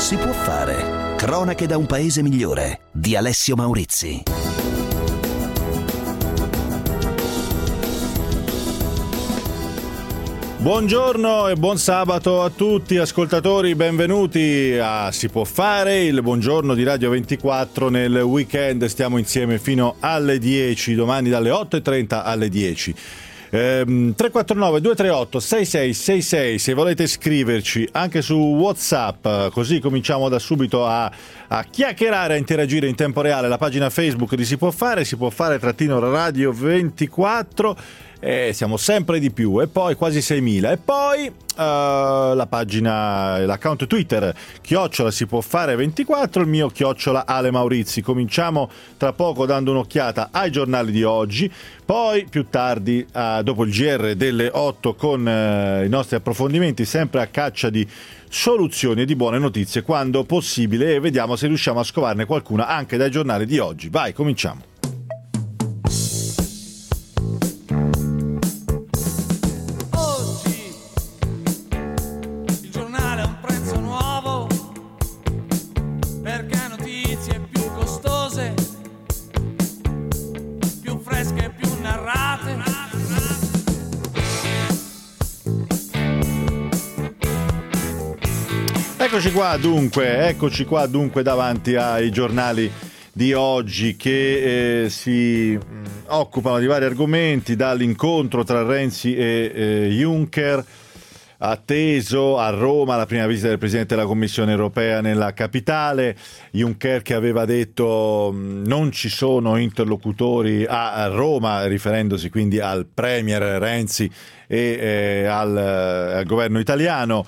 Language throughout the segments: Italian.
si può fare. Cronache da un paese migliore di Alessio Maurizi. Buongiorno e buon sabato a tutti ascoltatori, benvenuti a Si può fare, il buongiorno di Radio 24 nel weekend. Stiamo insieme fino alle 10, domani dalle 8:30 alle 10. 349 238 6666 se volete scriverci anche su WhatsApp, così cominciamo da subito a chiacchierare, a interagire in tempo reale. La pagina Facebook di Si può fare _ Radio 24, siamo sempre di più, e poi quasi 6.000, e poi la pagina, l'account Twitter @ Si può fare 24, il mio @ Ale Maurizi. Cominciamo tra poco dando un'occhiata ai giornali di oggi, poi più tardi dopo il GR delle 8 con i nostri approfondimenti, sempre a caccia di soluzioni e di buone notizie quando possibile, e vediamo se riusciamo a scovarne qualcuna anche dai giornali di oggi. Vai, cominciamo. Eccoci qua dunque davanti ai giornali di oggi che si occupano di vari argomenti, dall'incontro tra Renzi e Juncker, atteso a Roma, la prima visita del Presidente della Commissione europea nella capitale. Juncker che aveva detto non ci sono interlocutori a Roma, riferendosi quindi al Premier Renzi e al governo italiano.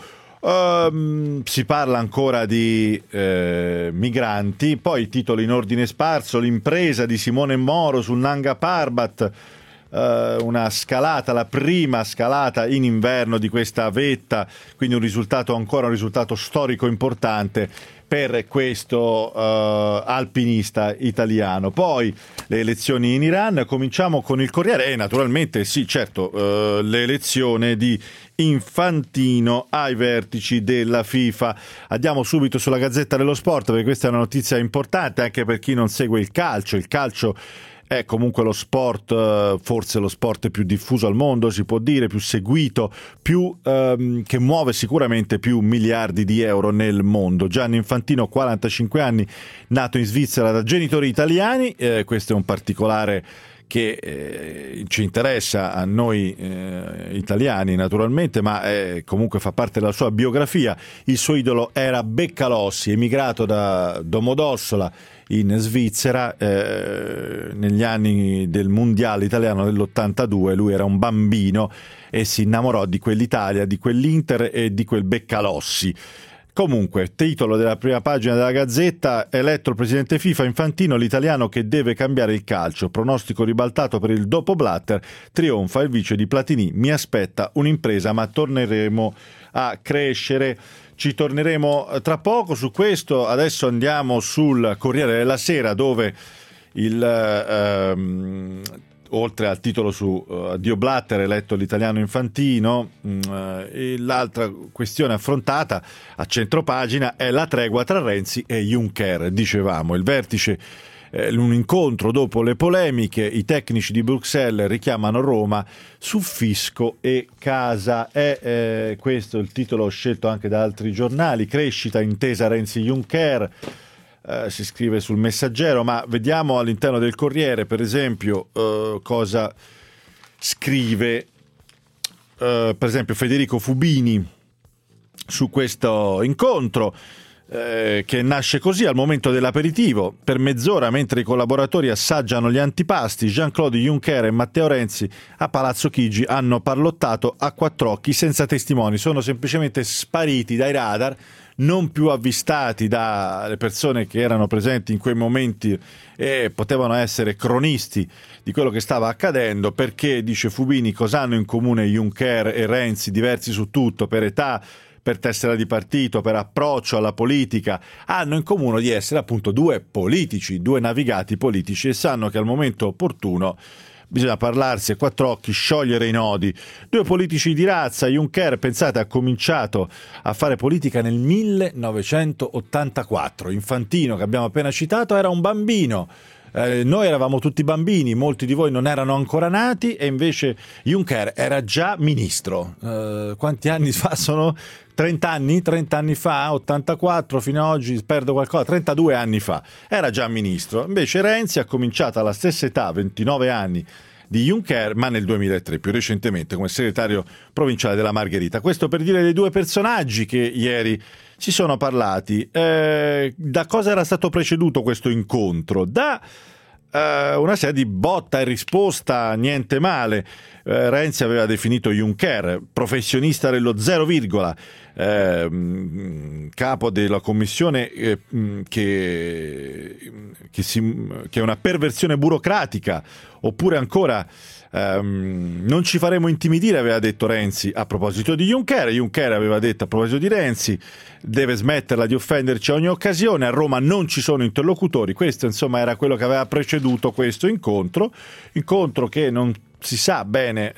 Si parla ancora di migranti, poi titoli in ordine sparso: l'impresa di Simone Moro sul Nanga Parbat, una scalata, la prima scalata in inverno di questa vetta, quindi un risultato storico importante per questo alpinista italiano. Poi le elezioni in Iran, cominciamo con il Corriere e naturalmente l'elezione di Infantino ai vertici della FIFA. Andiamo subito sulla Gazzetta dello Sport, perché questa è una notizia importante anche per chi non segue il calcio. Il calcio è comunque lo sport, forse lo sport più diffuso al mondo, si può dire, più seguito, che muove sicuramente più miliardi di euro nel mondo. Gianni Infantino, 45 anni, nato in Svizzera da genitori italiani, questo è un particolare che ci interessa a noi italiani naturalmente, ma comunque fa parte della sua biografia. Il suo idolo era Beccalossi, emigrato da Domodossola in Svizzera negli anni del mondiale italiano dell'82. Lui era un bambino e si innamorò di quell'Italia, di quell'Inter e di quel Beccalossi. Comunque, titolo della prima pagina della Gazzetta: eletto il presidente FIFA Infantino, l'italiano che deve cambiare il calcio. Pronostico ribaltato per il dopo Blatter, trionfa il vice di Platini. Mi aspetta un'impresa, ma torneremo a crescere. Ci torneremo tra poco su questo. Adesso andiamo sul Corriere della Sera, dove oltre al titolo su Addio Blatter, eletto l'italiano Infantino, e l'altra questione affrontata a centropagina è la tregua tra Renzi e Juncker. Dicevamo, il vertice, un incontro dopo le polemiche, i tecnici di Bruxelles richiamano Roma su fisco e casa. È questo il titolo scelto anche da altri giornali. Crescita intesa Renzi-Juncker. Si scrive sul Messaggero, ma vediamo all'interno del Corriere, per esempio, cosa scrive per esempio Federico Fubini su questo incontro, che nasce così: al momento dell'aperitivo, per mezz'ora mentre i collaboratori assaggiano gli antipasti, Jean-Claude Juncker e Matteo Renzi a Palazzo Chigi hanno parlottato a quattro occhi senza testimoni. Sono semplicemente spariti dai radar, non più avvistati dalle persone che erano presenti in quei momenti e potevano essere cronisti di quello che stava accadendo, perché, dice Fubini, cosa hanno in comune Juncker e Renzi, diversi su tutto, per età, per tessera di partito, per approccio alla politica? Hanno in comune di essere appunto due politici, due navigati politici, e sanno che al momento opportuno bisogna parlarsi a quattro occhi, sciogliere i nodi. Due politici di razza. Juncker, pensate, ha cominciato a fare politica nel 1984. Infantino, che abbiamo appena citato, era un bambino. Noi eravamo tutti bambini, molti di voi non erano ancora nati, e invece Juncker era già ministro. Quanti anni fa sono? 30 anni? 30 anni fa, 84 fino ad oggi, perdo qualcosa, 32 anni fa, era già ministro. Invece Renzi ha cominciato alla stessa età, 29 anni, di Juncker, ma nel 2003, più recentemente come segretario provinciale della Margherita. Questo per dire dei due personaggi che ieri si sono parlati. Da cosa era stato preceduto questo incontro? Da una serie di botta e risposta, niente male. Renzi aveva definito Juncker professionista dello 0, capo della commissione che è una perversione burocratica, oppure ancora non ci faremo intimidire, aveva detto Renzi a proposito di Juncker. Juncker aveva detto a proposito di Renzi: deve smetterla di offenderci a ogni occasione, a Roma non ci sono interlocutori. Questo insomma era quello che aveva preceduto questo incontro che non si sa bene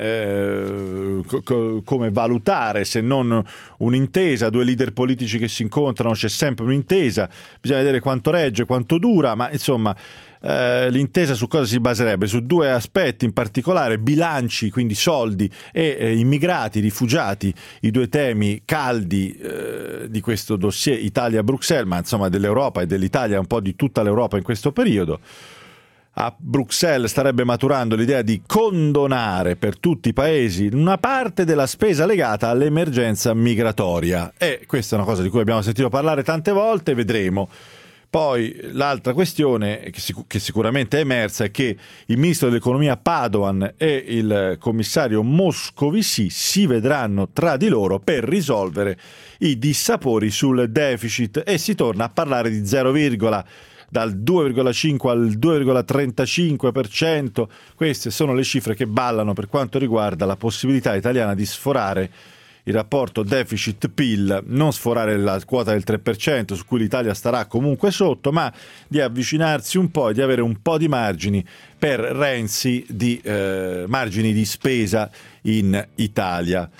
come valutare, se non un'intesa, due leader politici che si incontrano, c'è sempre un'intesa, bisogna vedere quanto regge, quanto dura, ma insomma l'intesa su cosa si baserebbe? Su due aspetti in particolare: bilanci, quindi soldi, e immigrati, rifugiati, i due temi caldi di questo dossier Italia-Bruxelles, ma insomma dell'Europa e dell'Italia, un po' di tutta l'Europa in questo periodo. A Bruxelles starebbe maturando l'idea di condonare per tutti i paesi una parte della spesa legata all'emergenza migratoria, e questa è una cosa di cui abbiamo sentito parlare tante volte, vedremo. Poi l'altra questione che sicuramente è emersa è che il ministro dell'economia Padoan e il commissario Moscovici si vedranno tra di loro per risolvere i dissapori sul deficit, e si torna a parlare di 0, dal 2,5 al 2,35%. Queste sono le cifre che ballano per quanto riguarda la possibilità italiana di sforare il rapporto deficit-PIL, non sforare la quota del 3%, su cui l'Italia starà comunque sotto, ma di avvicinarsi un po' e di avere un po' di margini per Renzi, di margini di spesa in Italia.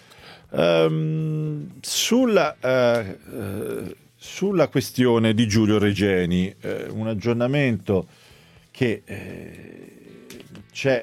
Sulla questione di Giulio Regeni, un aggiornamento che c'è.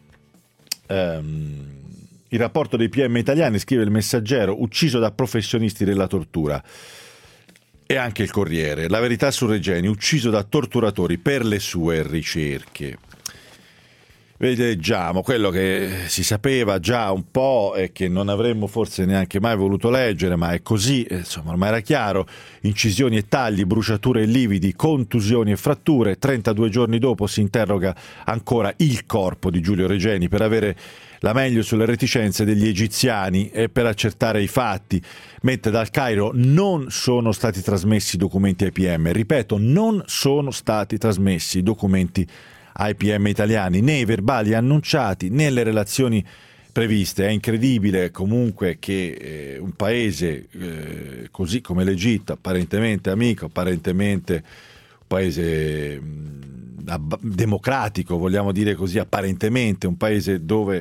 Il rapporto dei PM italiani, scrive il Messaggero, ucciso da professionisti della tortura, e anche il Corriere. La verità su Regeni, ucciso da torturatori per le sue ricerche. Leggiamo quello che si sapeva già un po' e che non avremmo forse neanche mai voluto leggere, ma è così, insomma ormai era chiaro: incisioni e tagli, bruciature e lividi, contusioni e fratture. 32 giorni dopo si interroga ancora il corpo di Giulio Regeni per avere la meglio sulle reticenze degli egiziani e per accertare i fatti, mentre dal Cairo non sono stati trasmessi documenti ai PM. Ripeto, non sono stati trasmessi documenti ai PM italiani, né i verbali annunciati né le relazioni previste. È incredibile comunque che un paese così come l'Egitto, apparentemente amico, apparentemente un paese democratico, vogliamo dire così, apparentemente un paese dove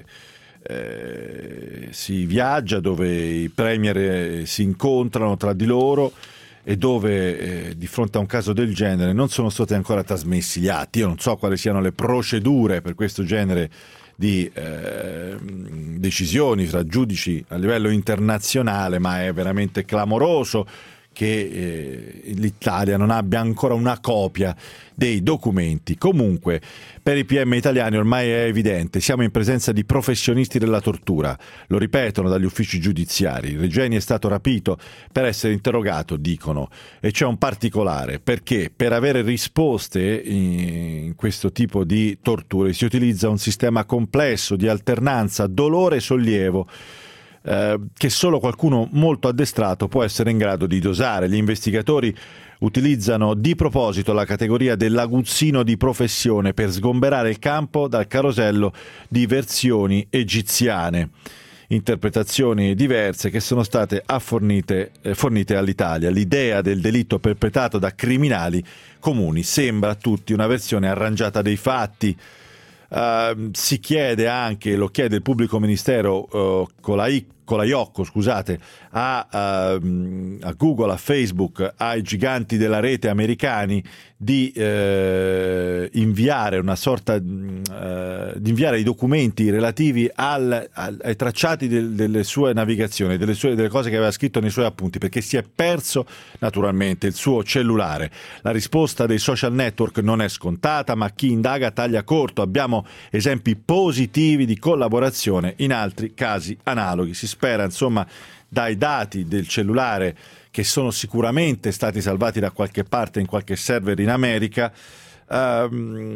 si viaggia, dove i premier si incontrano tra di loro, e dove di fronte a un caso del genere non sono stati ancora trasmessi gli atti. Io non so quali siano le procedure per questo genere di decisioni fra giudici a livello internazionale, ma è veramente clamoroso che l'Italia non abbia ancora una copia dei documenti. Comunque, per i PM italiani ormai è evidente: siamo in presenza di professionisti della tortura. Lo ripetono dagli uffici giudiziari. Regeni è stato rapito per essere interrogato, dicono, e c'è un particolare, perché per avere risposte in questo tipo di torture si utilizza un sistema complesso di alternanza dolore e sollievo, che solo qualcuno molto addestrato può essere in grado di dosare. Gli investigatori utilizzano di proposito la categoria dell'aguzzino di professione per sgomberare il campo dal carosello di versioni egiziane, interpretazioni diverse che sono state fornite all'Italia. L'idea del delitto perpetrato da criminali comuni sembra a tutti una versione arrangiata dei fatti. Si chiede anche, lo chiede il pubblico ministero con la IOCCO, scusate, a Google, a Facebook, ai giganti della rete americani di inviare una sorta di inviare i documenti relativi ai tracciati delle sue navigazioni, delle cose che aveva scritto nei suoi appunti, perché si è perso naturalmente il suo cellulare. La risposta dei social network non è scontata, ma chi indaga taglia corto. Abbiamo esempi positivi di collaborazione in altri casi analoghi. Si spera, insomma, dai dati del cellulare, che sono sicuramente stati salvati da qualche parte in qualche server in America, da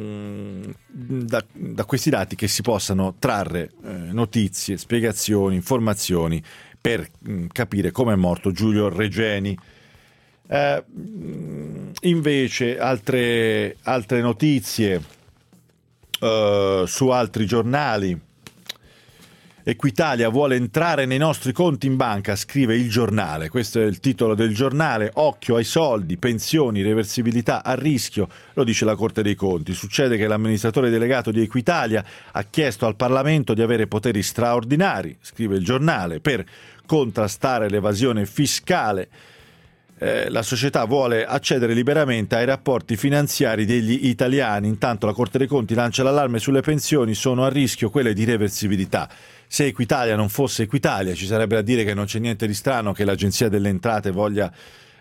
questi dati che si possano trarre notizie, spiegazioni, informazioni per capire come è morto Giulio Regeni. Invece altre notizie su altri giornali. Equitalia vuole entrare nei nostri conti in banca, scrive il Giornale. Questo è il titolo del giornale. Occhio ai soldi, pensioni, reversibilità a rischio, lo dice la Corte dei Conti. Succede che l'amministratore delegato di Equitalia ha chiesto al Parlamento di avere poteri straordinari, scrive il Giornale, per contrastare l'evasione fiscale. La società vuole accedere liberamente ai rapporti finanziari degli italiani. Intanto la Corte dei Conti lancia l'allarme sulle pensioni, sono a rischio quelle di reversibilità. Se Equitalia non fosse Equitalia, ci sarebbe da dire che non c'è niente di strano che l'Agenzia delle Entrate voglia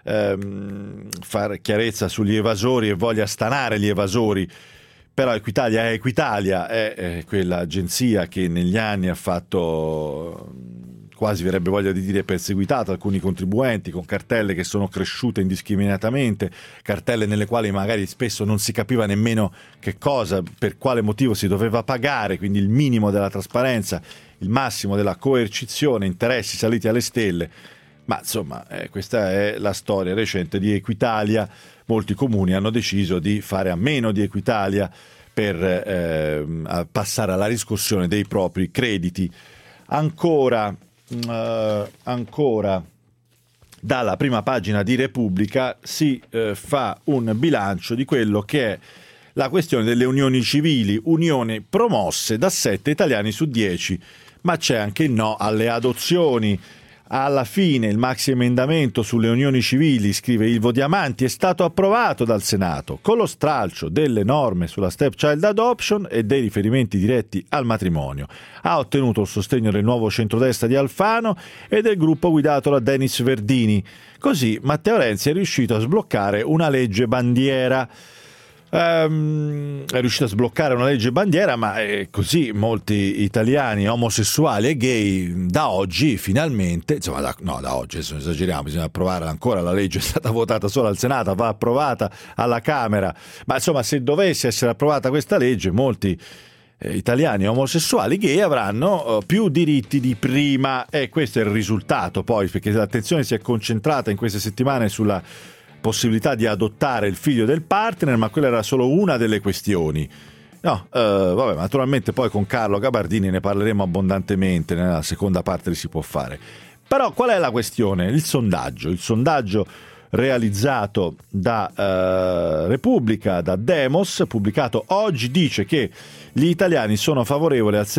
fare chiarezza sugli evasori e voglia stanare gli evasori. Però Equitalia è Equitalia, è quell'agenzia che negli anni ha fatto, quasi verrebbe voglia di dire, perseguitato alcuni contribuenti con cartelle che sono cresciute indiscriminatamente, cartelle nelle quali magari spesso non si capiva nemmeno che cosa, per quale motivo si doveva pagare, quindi il minimo della trasparenza, il massimo della coercizione, interessi saliti alle stelle. Ma insomma, questa è la storia recente di Equitalia. Molti comuni hanno deciso di fare a meno di Equitalia per passare alla riscossione dei propri crediti. Ancora dalla prima pagina di Repubblica si fa un bilancio di quello che è la questione delle unioni civili, unioni promosse da 7 italiani su 10, ma c'è anche il no alle adozioni. Alla fine il maxi emendamento sulle unioni civili, scrive Ilvo Diamanti, è stato approvato dal Senato con lo stralcio delle norme sulla stepchild adoption e dei riferimenti diretti al matrimonio. Ha ottenuto il sostegno del nuovo centrodestra di Alfano e del gruppo guidato da Denis Verdini. Così Matteo Renzi è riuscito a sbloccare una legge bandiera. È riuscito a sbloccare una legge bandiera, ma così molti italiani omosessuali e gay da oggi finalmente, insomma da oggi, adesso esageriamo, bisogna approvare ancora, la legge è stata votata solo al Senato, va approvata alla Camera, ma insomma se dovesse essere approvata questa legge, molti italiani omosessuali gay avranno più diritti di prima, e questo è il risultato poi, perché l'attenzione si è concentrata in queste settimane sulla possibilità di adottare il figlio del partner, ma quella era solo una delle questioni. Vabbè, naturalmente poi con Carlo Gabardini ne parleremo abbondantemente nella seconda parte di Si può fare. Però qual è la questione? Il sondaggio realizzato da Repubblica, da Demos, pubblicato oggi, dice che gli italiani sono favorevoli il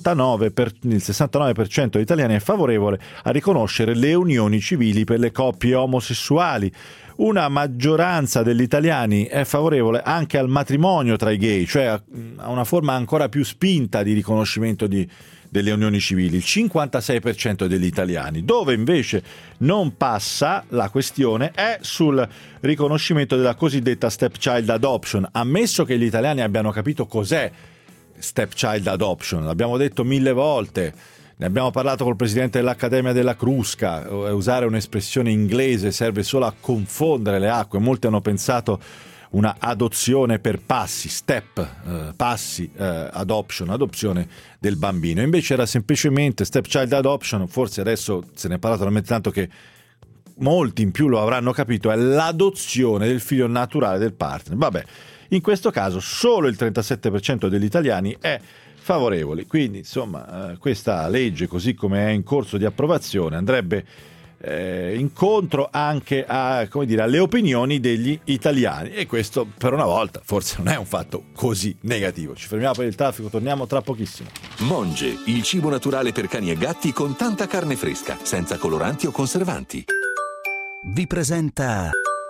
69% degli italiani è favorevole a riconoscere le unioni civili per le coppie omosessuali. Una maggioranza degli italiani è favorevole anche al matrimonio tra i gay, cioè a una forma ancora più spinta di riconoscimento delle unioni civili, il 56% degli italiani. Dove invece non passa la questione è sul riconoscimento della cosiddetta stepchild adoption, ammesso che gli italiani abbiano capito cos'è stepchild adoption, l'abbiamo detto 1000 volte. Ne abbiamo parlato col presidente dell'Accademia della Crusca. Usare un'espressione inglese serve solo a confondere le acque. Molti hanno pensato una adozione per passi, adozione del bambino. Invece era semplicemente stepchild adoption, forse adesso se ne è parlato talmente tanto che molti in più lo avranno capito, è l'adozione del figlio naturale del partner. Vabbè, in questo caso solo il 37% degli italiani è favorevoli, quindi insomma questa legge, così come è in corso di approvazione, andrebbe incontro anche alle opinioni degli italiani, e questo per una volta forse non è un fatto così negativo. Ci fermiamo per il traffico, torniamo tra pochissimo. Monge, il cibo naturale per cani e gatti con tanta carne fresca, senza coloranti o conservanti. Vi presenta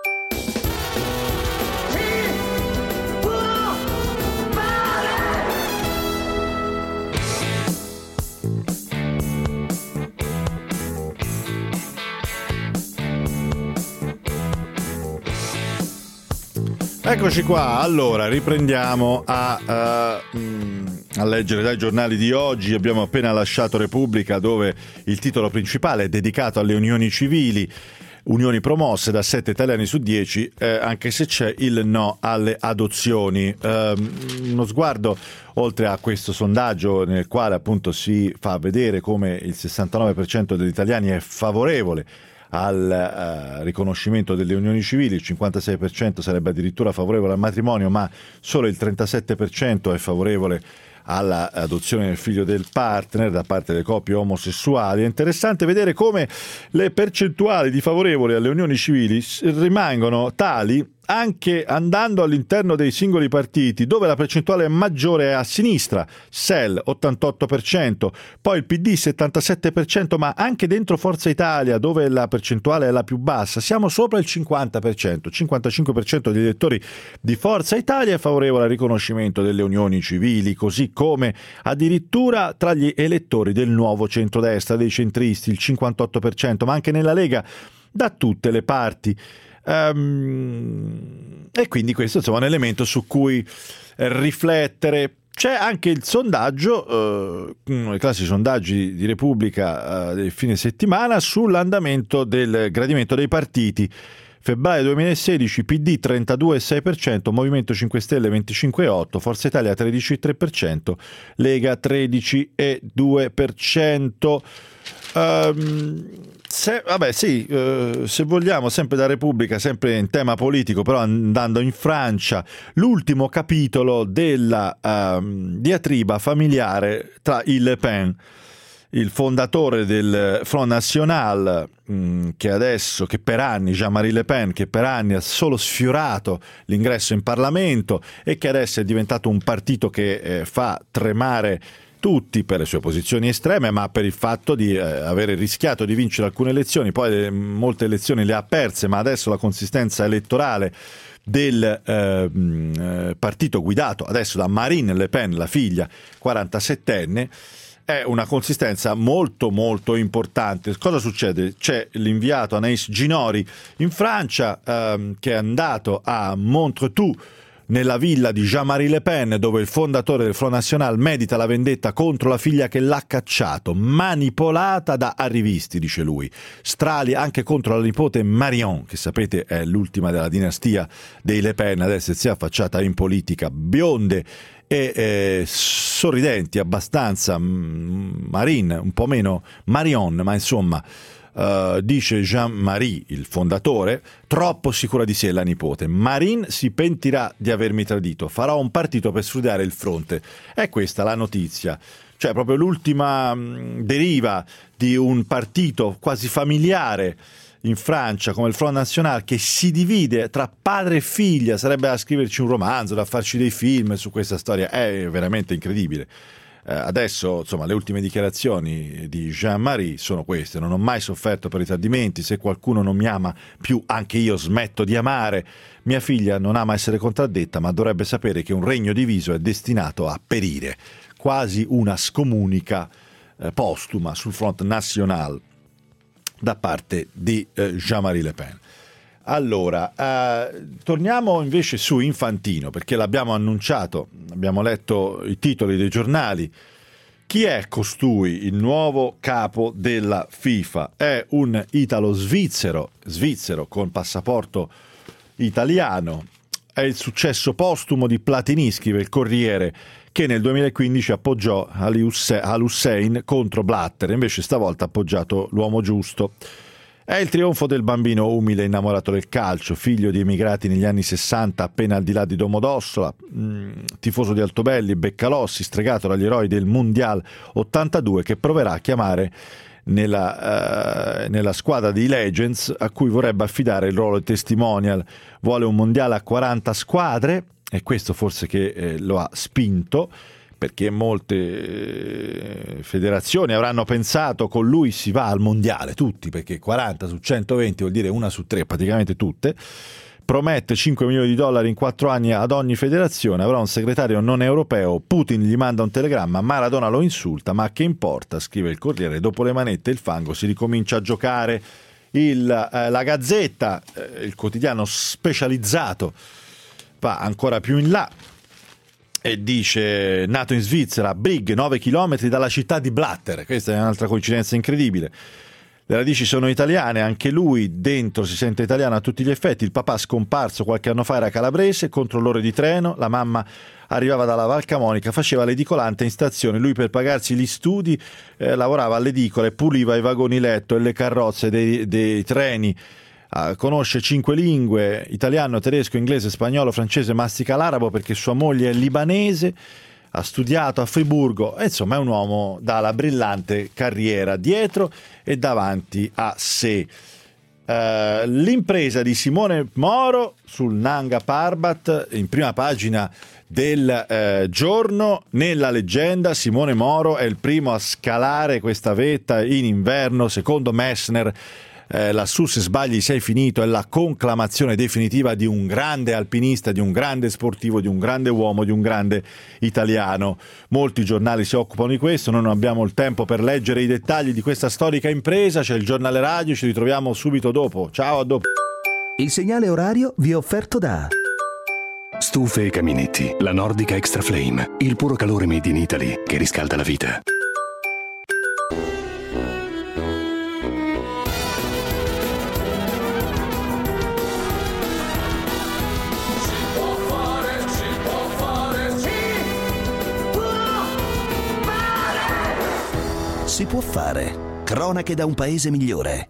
Eccoci qua, allora riprendiamo a leggere dai giornali di oggi. Abbiamo appena lasciato Repubblica, dove il titolo principale è dedicato alle unioni civili, unioni promosse da 7 italiani su 10, anche se c'è il no alle adozioni. Uno sguardo oltre a questo sondaggio, nel quale appunto si fa vedere come il 69% degli italiani è favorevole al riconoscimento delle unioni civili, il 56% sarebbe addirittura favorevole al matrimonio, ma solo il 37% è favorevole all'adozione del figlio del partner da parte delle coppie omosessuali. È interessante vedere come le percentuali di favorevoli alle unioni civili rimangono tali anche andando all'interno dei singoli partiti, dove la percentuale maggiore è a sinistra, SEL 88%, poi il PD 77%, ma anche dentro Forza Italia, dove la percentuale è la più bassa, siamo sopra il 50%, 55% degli elettori di Forza Italia è favorevole al riconoscimento delle unioni civili, così come addirittura tra gli elettori del nuovo centrodestra, dei centristi, il 58%, ma anche nella Lega, da tutte le parti. E quindi questo insomma è un elemento su cui riflettere. C'è anche il sondaggio, i classici sondaggi di Repubblica del fine settimana, sull'andamento del gradimento dei partiti. Febbraio 2016, PD 32,6%, Movimento 5 Stelle 25,8%, Forza Italia 13,3%, Lega 13,2%. Se vogliamo, sempre da Repubblica, sempre in tema politico, però andando in Francia, l'ultimo capitolo della diatriba familiare tra il Le Pen, il fondatore del Front National, che per anni, Jean-Marie Le Pen, che per anni ha solo sfiorato l'ingresso in Parlamento e che adesso è diventato un partito che fa tremare tutti per le sue posizioni estreme, ma per il fatto di avere rischiato di vincere alcune elezioni, poi molte elezioni le ha perse, ma adesso la consistenza elettorale del partito guidato adesso da Marine Le Pen, la figlia 47enne, è una consistenza molto molto importante. Cosa succede? C'è l'inviato Anaïs Ginori in Francia che è andato a Montretout, nella villa di Jean-Marie Le Pen, dove il fondatore del Front National medita la vendetta contro la figlia che l'ha cacciato, manipolata da arrivisti, dice lui, strali anche contro la nipote Marion, che sapete è l'ultima della dinastia dei Le Pen, adesso si è affacciata in politica, bionde e sorridenti abbastanza, Marine un po' meno Marion, ma insomma dice Jean-Marie, il fondatore, troppo sicura di sé la nipote. Marine si pentirà di avermi tradito, farò un partito per sfruttare il fronte. È questa la notizia, cioè proprio l'ultima deriva di un partito quasi familiare in Francia come il Front National, che si divide tra padre e figlia. Sarebbe da scriverci un romanzo, da farci dei film su questa storia, è veramente incredibile. Adesso, insomma, le ultime dichiarazioni di Jean-Marie sono queste: non ho mai sofferto per i tradimenti, se qualcuno non mi ama più anche io smetto di amare. Mia figlia non ama essere contraddetta, ma dovrebbe sapere che un regno diviso è destinato a perire. Quasi una scomunica postuma sul Front National da parte di Jean-Marie Le Pen. Allora, torniamo invece su Infantino, perché l'abbiamo annunciato, abbiamo letto i titoli dei giornali. Chi è costui, il nuovo capo della FIFA? È un italo-svizzero con passaporto italiano. È il successo postumo di Platini, scrive il Corriere, che nel 2015 appoggiò Al-Hussein contro Blatter, invece stavolta ha appoggiato l'uomo giusto. È il trionfo del bambino umile innamorato del calcio, figlio di emigrati negli anni 60 appena al di là di Domodossola, tifoso di Altobelli, Beccalossi, stregato dagli eroi del Mondial 82, che proverà a chiamare nella squadra di Legends, a cui vorrebbe affidare il ruolo di testimonial. Vuole un mondiale a 40 squadre, e questo forse che lo ha spinto, perché molte federazioni avranno pensato con lui si va al mondiale, tutti, perché 40 su 120 vuol dire 1 su 3, praticamente tutte. Promette $5 milioni in 4 anni ad ogni federazione, avrà un segretario non europeo, Putin gli manda un telegramma, Maradona lo insulta, ma che importa, scrive il Corriere, dopo le manette e il fango si ricomincia a giocare. La Gazzetta, il quotidiano specializzato, va ancora più in là e dice: nato in Svizzera, Brig, 9 chilometri dalla città di Blatter. Questa è un'altra coincidenza incredibile. Le radici sono italiane, anche lui dentro si sente italiano a tutti gli effetti. Il papà, scomparso qualche anno fa, era calabrese, controllore di treno, la mamma arrivava dalla Val Camonica, faceva l'edicolante in stazione, lui per pagarsi gli studi lavorava all'edicola e puliva i vagoni letto e le carrozze dei treni. Conosce 5 lingue: italiano, tedesco, inglese, spagnolo, francese, mastica l'arabo perché sua moglie è libanese. Ha studiato a Friburgo, e insomma è un uomo dalla brillante carriera dietro e davanti a sé. L'impresa di Simone Moro sul Nanga Parbat, in prima pagina del Giorno. Nella leggenda Simone Moro è il primo a scalare questa vetta in inverno, secondo Messner. Lassù se sbagli sei finito, è la conclamazione definitiva di un grande alpinista, di un grande sportivo, di un grande uomo, di un grande italiano. Molti giornali si occupano di questo, noi non abbiamo il tempo per leggere i dettagli di questa storica impresa. C'è il giornale radio, ci ritroviamo subito dopo. Ciao, a dopo. Il segnale orario vi è offerto da Stufe e caminetti, la Nordica Extra Flame, il puro calore made in Italy che riscalda la vita. Si può fare. Cronache da un paese migliore.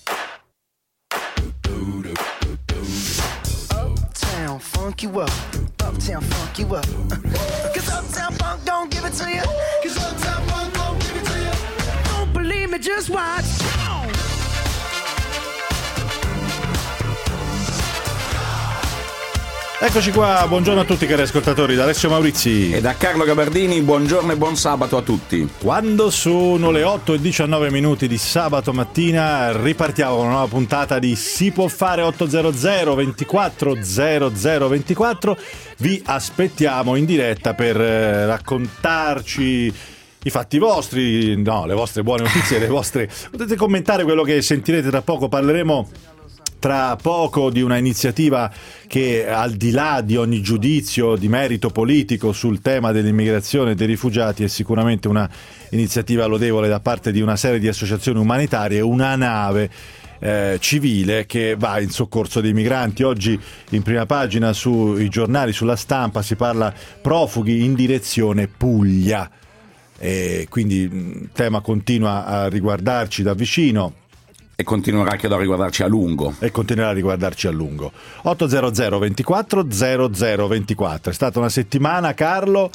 Uptown funk you up. Uptown funk you up. 'Cause Uptown Funk don't give it to you. 'Cause Uptown Funk don't give it to you. Don't believe me, just watch. Eccoci qua, buongiorno a tutti cari ascoltatori, da Alessio Maurizi e da Carlo Gabardini. Buongiorno e buon sabato a tutti. Quando sono le 8:19 di sabato mattina ripartiamo con una nuova puntata di Si può fare. 800 24 0024. Vi aspettiamo in diretta per raccontarci i fatti vostri, no, le vostre buone notizie, le vostre. Potete commentare quello che sentirete tra poco. Parleremo tra poco di una iniziativa che, al di là di ogni giudizio di merito politico sul tema dell'immigrazione e dei rifugiati, è sicuramente una iniziativa lodevole da parte di una serie di associazioni umanitarie, una nave civile che va in soccorso dei migranti. Oggi in prima pagina sui giornali, sulla Stampa, si parla profughi in direzione Puglia, e quindi il tema continua a riguardarci da vicino. E continuerà anche a riguardarci a lungo. 800 24 0024. È stata una settimana, Carlo,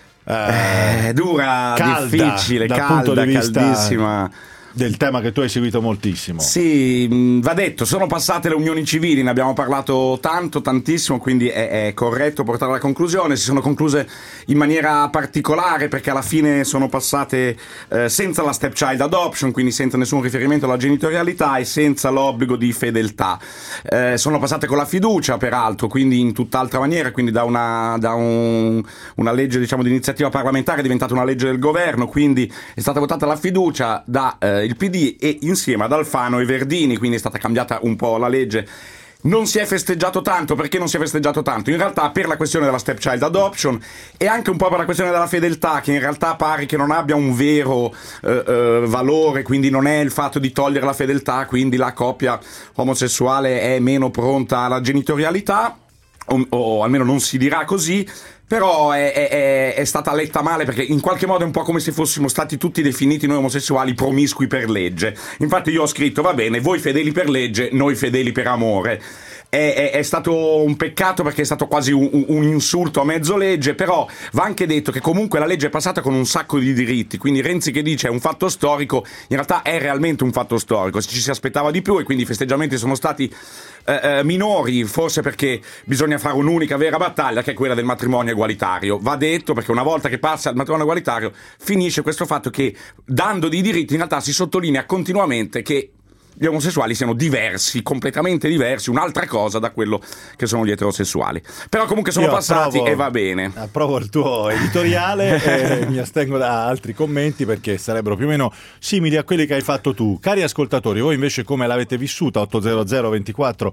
dura, calda, difficile, dal calda, punto di vista caldissima. Del tema che tu hai seguito moltissimo. Sì, va detto, sono passate le unioni civili, ne abbiamo parlato tantissimo, quindi è corretto portare alla conclusione. Si sono concluse in maniera particolare perché alla fine sono passate senza la stepchild adoption, quindi senza nessun riferimento alla genitorialità e senza l'obbligo di fedeltà. Sono passate con la fiducia, peraltro, quindi in tutt'altra maniera, quindi da una legge, diciamo, di iniziativa parlamentare è diventata una legge del governo, quindi è stata votata la fiducia da il PD e insieme ad Alfano e Verdini, quindi è stata cambiata un po' la legge. Non si è festeggiato tanto. Perché non si è festeggiato tanto? In realtà per la questione della stepchild adoption e anche un po' per la questione della fedeltà, che in realtà pare che non abbia un vero valore, quindi non è il fatto di togliere la fedeltà, quindi la coppia omosessuale è meno pronta alla genitorialità, o almeno non si dirà così. Però è stata letta male, perché in qualche modo è un po' come se fossimo stati tutti definiti noi omosessuali promiscui per legge. Infatti io ho scritto: va bene, voi fedeli per legge, noi fedeli per amore. è stato un peccato perché è stato quasi un insulto a mezzo legge, però va anche detto che comunque la legge è passata con un sacco di diritti, quindi Renzi che dice è un fatto storico, in realtà è realmente un fatto storico, ci si aspettava di più e quindi i festeggiamenti sono stati minori, forse perché bisogna fare un'unica vera battaglia che è quella del matrimonio egualitario. Va detto perché una volta che passa il matrimonio egualitario finisce questo fatto che dando dei diritti in realtà si sottolinea continuamente che gli omosessuali siano diversi, completamente diversi, un'altra cosa da quello che sono gli eterosessuali. Però comunque sono passati e va bene. Approvo il tuo editoriale e mi astengo da altri commenti perché sarebbero più o meno simili a quelli che hai fatto tu. Cari ascoltatori, voi invece come l'avete vissuta? 800 24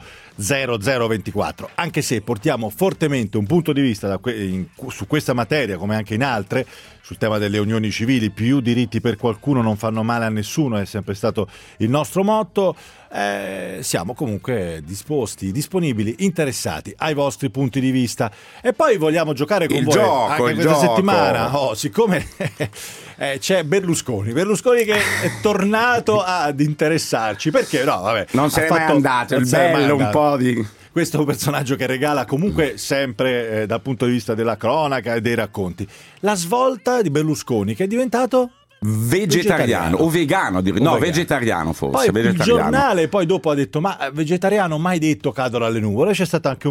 0024. Anche se portiamo fortemente un punto di vista su questa materia, come anche in altre, sul tema delle unioni civili, più diritti per qualcuno non fanno male a nessuno, è sempre stato il nostro motto. Siamo comunque disponibili, interessati ai vostri punti di vista e poi vogliamo giocare con voi anche questa settimana. Siccome c'è Berlusconi che è tornato ad interessarci, perché no, vabbè, non se n'è mai andato, il bello un po' di questo è un personaggio che regala comunque sempre dal punto di vista della cronaca e dei racconti. La svolta di Berlusconi che è diventato vegetariano o vegano, vegetariano forse. Poi vegetariano. Il giornale poi dopo ha detto ma vegetariano mai detto cadono alle nuvole. C'è stata anche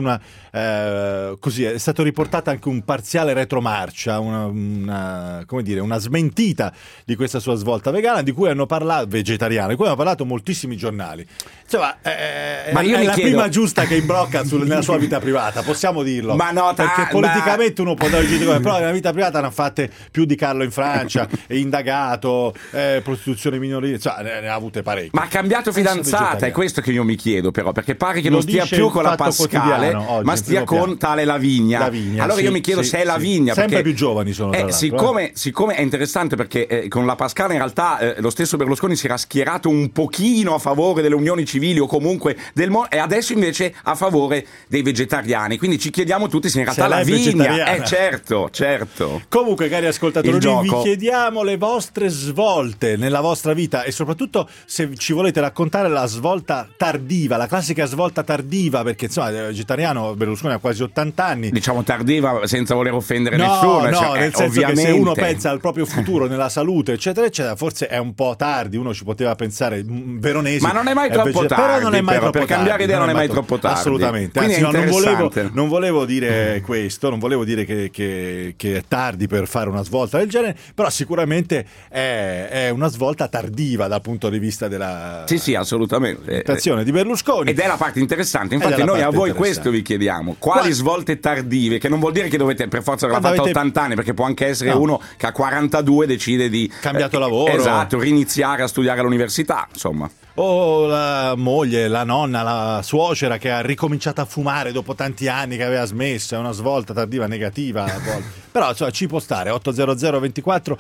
così è stato riportato anche un parziale retromarcia, una smentita di questa sua svolta vegana di cui hanno parlato moltissimi giornali. Insomma, ma io è la prima giusta che imbrocca nella sua vita privata, possiamo dirlo. Ma no, perché politicamente uno può dare giudizio, però nella vita privata ne ha fatte più di Carlo in Francia, è indagato, prostituzione minorile, cioè ne ha avute parecchie. Ma ha cambiato fidanzata, è questo che io mi chiedo però, perché pare che non stia più con la Pascale, oggi, ma stia con tale Lavigna. Allora io mi chiedo se è Lavigna. Sempre perché, più giovani sono tra siccome è interessante perché con la Pascale in realtà lo stesso Berlusconi si era schierato un pochino a favore delle unioni civili o comunque del mondo e adesso invece a favore dei vegetariani, quindi ci chiediamo tutti se in realtà Lavigna certo. Comunque cari ascoltatori, vi chiediamo le vostre svolte nella vostra vita e soprattutto se ci volete raccontare la svolta tardiva, la classica svolta tardiva, perché insomma è vegetariano, Berlusconi ha quasi 80 anni, diciamo tardiva senza voler offendere nessuno, nel senso ovviamente. che se uno pensa al proprio futuro nella salute eccetera eccetera, forse è un po' tardi, uno ci poteva pensare. Veronesi, ma non è mai troppo tardi, però non è mai troppo per cambiare idea non è mai troppo tardi, assolutamente. Anzi, non volevo dire questo, non volevo dire che è tardi per fare una svolta del genere, però sicuramente è una svolta tardiva dal punto di vista della assolutamente azione di Berlusconi, ed è la parte interessante. Infatti noi a voi questo vi chiediamo, quali svolte tardive, che non vuol dire che dovete per forza aver fatto 80 anni, perché può anche essere uno che a 42 decide di cambiato lavoro, riniziare a studiare all'università, insomma. O la moglie, la nonna, la suocera che ha ricominciato a fumare dopo tanti anni che aveva smesso, è una svolta tardiva negativa a volte. Però insomma, ci può stare. 800 24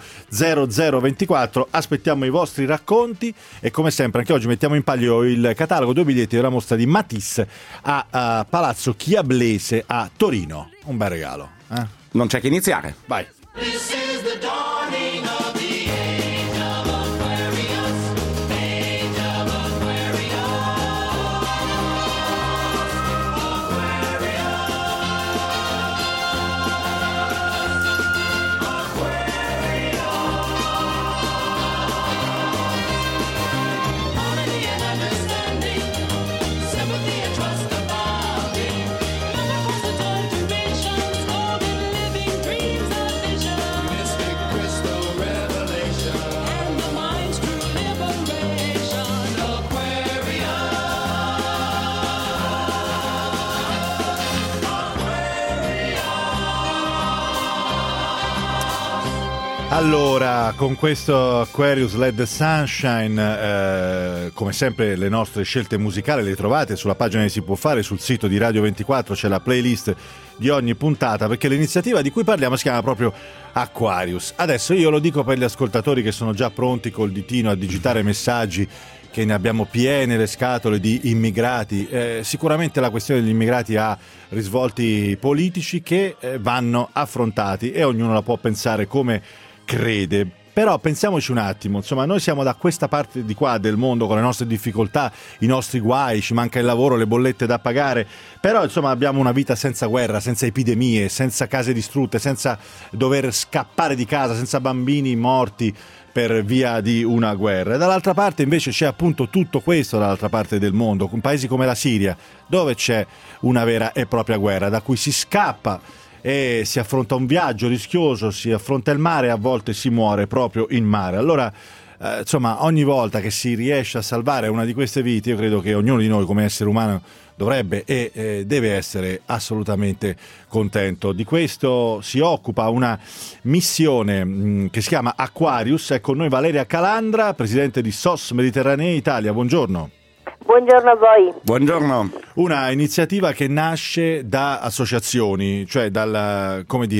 0024, aspettiamo i vostri racconti e come sempre anche oggi mettiamo in palio il catalogo 2 biglietti della mostra di Matisse a Palazzo Chiablese a Torino. Un bel regalo, eh? Non c'è che iniziare. Vai. Allora, con questo Aquarius Let the Sunshine, come sempre le nostre scelte musicali le trovate sulla pagina di Si Può Fare, sul sito di Radio 24 c'è la playlist di ogni puntata, perché l'iniziativa di cui parliamo si chiama proprio Aquarius. Adesso io lo dico per gli ascoltatori che sono già pronti col ditino a digitare messaggi, che ne abbiamo piene le scatole di immigrati. Sicuramente la questione degli immigrati ha risvolti politici che vanno affrontati e ognuno la può pensare come crede. Però pensiamoci un attimo, insomma, noi siamo da questa parte di qua del mondo con le nostre difficoltà, i nostri guai, ci manca il lavoro, le bollette da pagare, però insomma abbiamo una vita senza guerra, senza epidemie, senza case distrutte, senza dover scappare di casa, senza bambini morti per via di una guerra. E dall'altra parte invece c'è appunto tutto questo dall'altra parte del mondo, con paesi come la Siria, dove c'è una vera e propria guerra, da cui si scappa e si affronta un viaggio rischioso, si affronta il mare e a volte si muore proprio in mare. Allora, insomma, ogni volta che si riesce a salvare una di queste vite, io credo che ognuno di noi come essere umano dovrebbe e deve essere assolutamente contento. Di questo si occupa una missione che si chiama Aquarius. È con noi Valeria Calandra, presidente di SOS Mediterranea Italia. Buongiorno. Buongiorno a voi. Buongiorno. Una iniziativa che nasce da associazioni, cioè dalla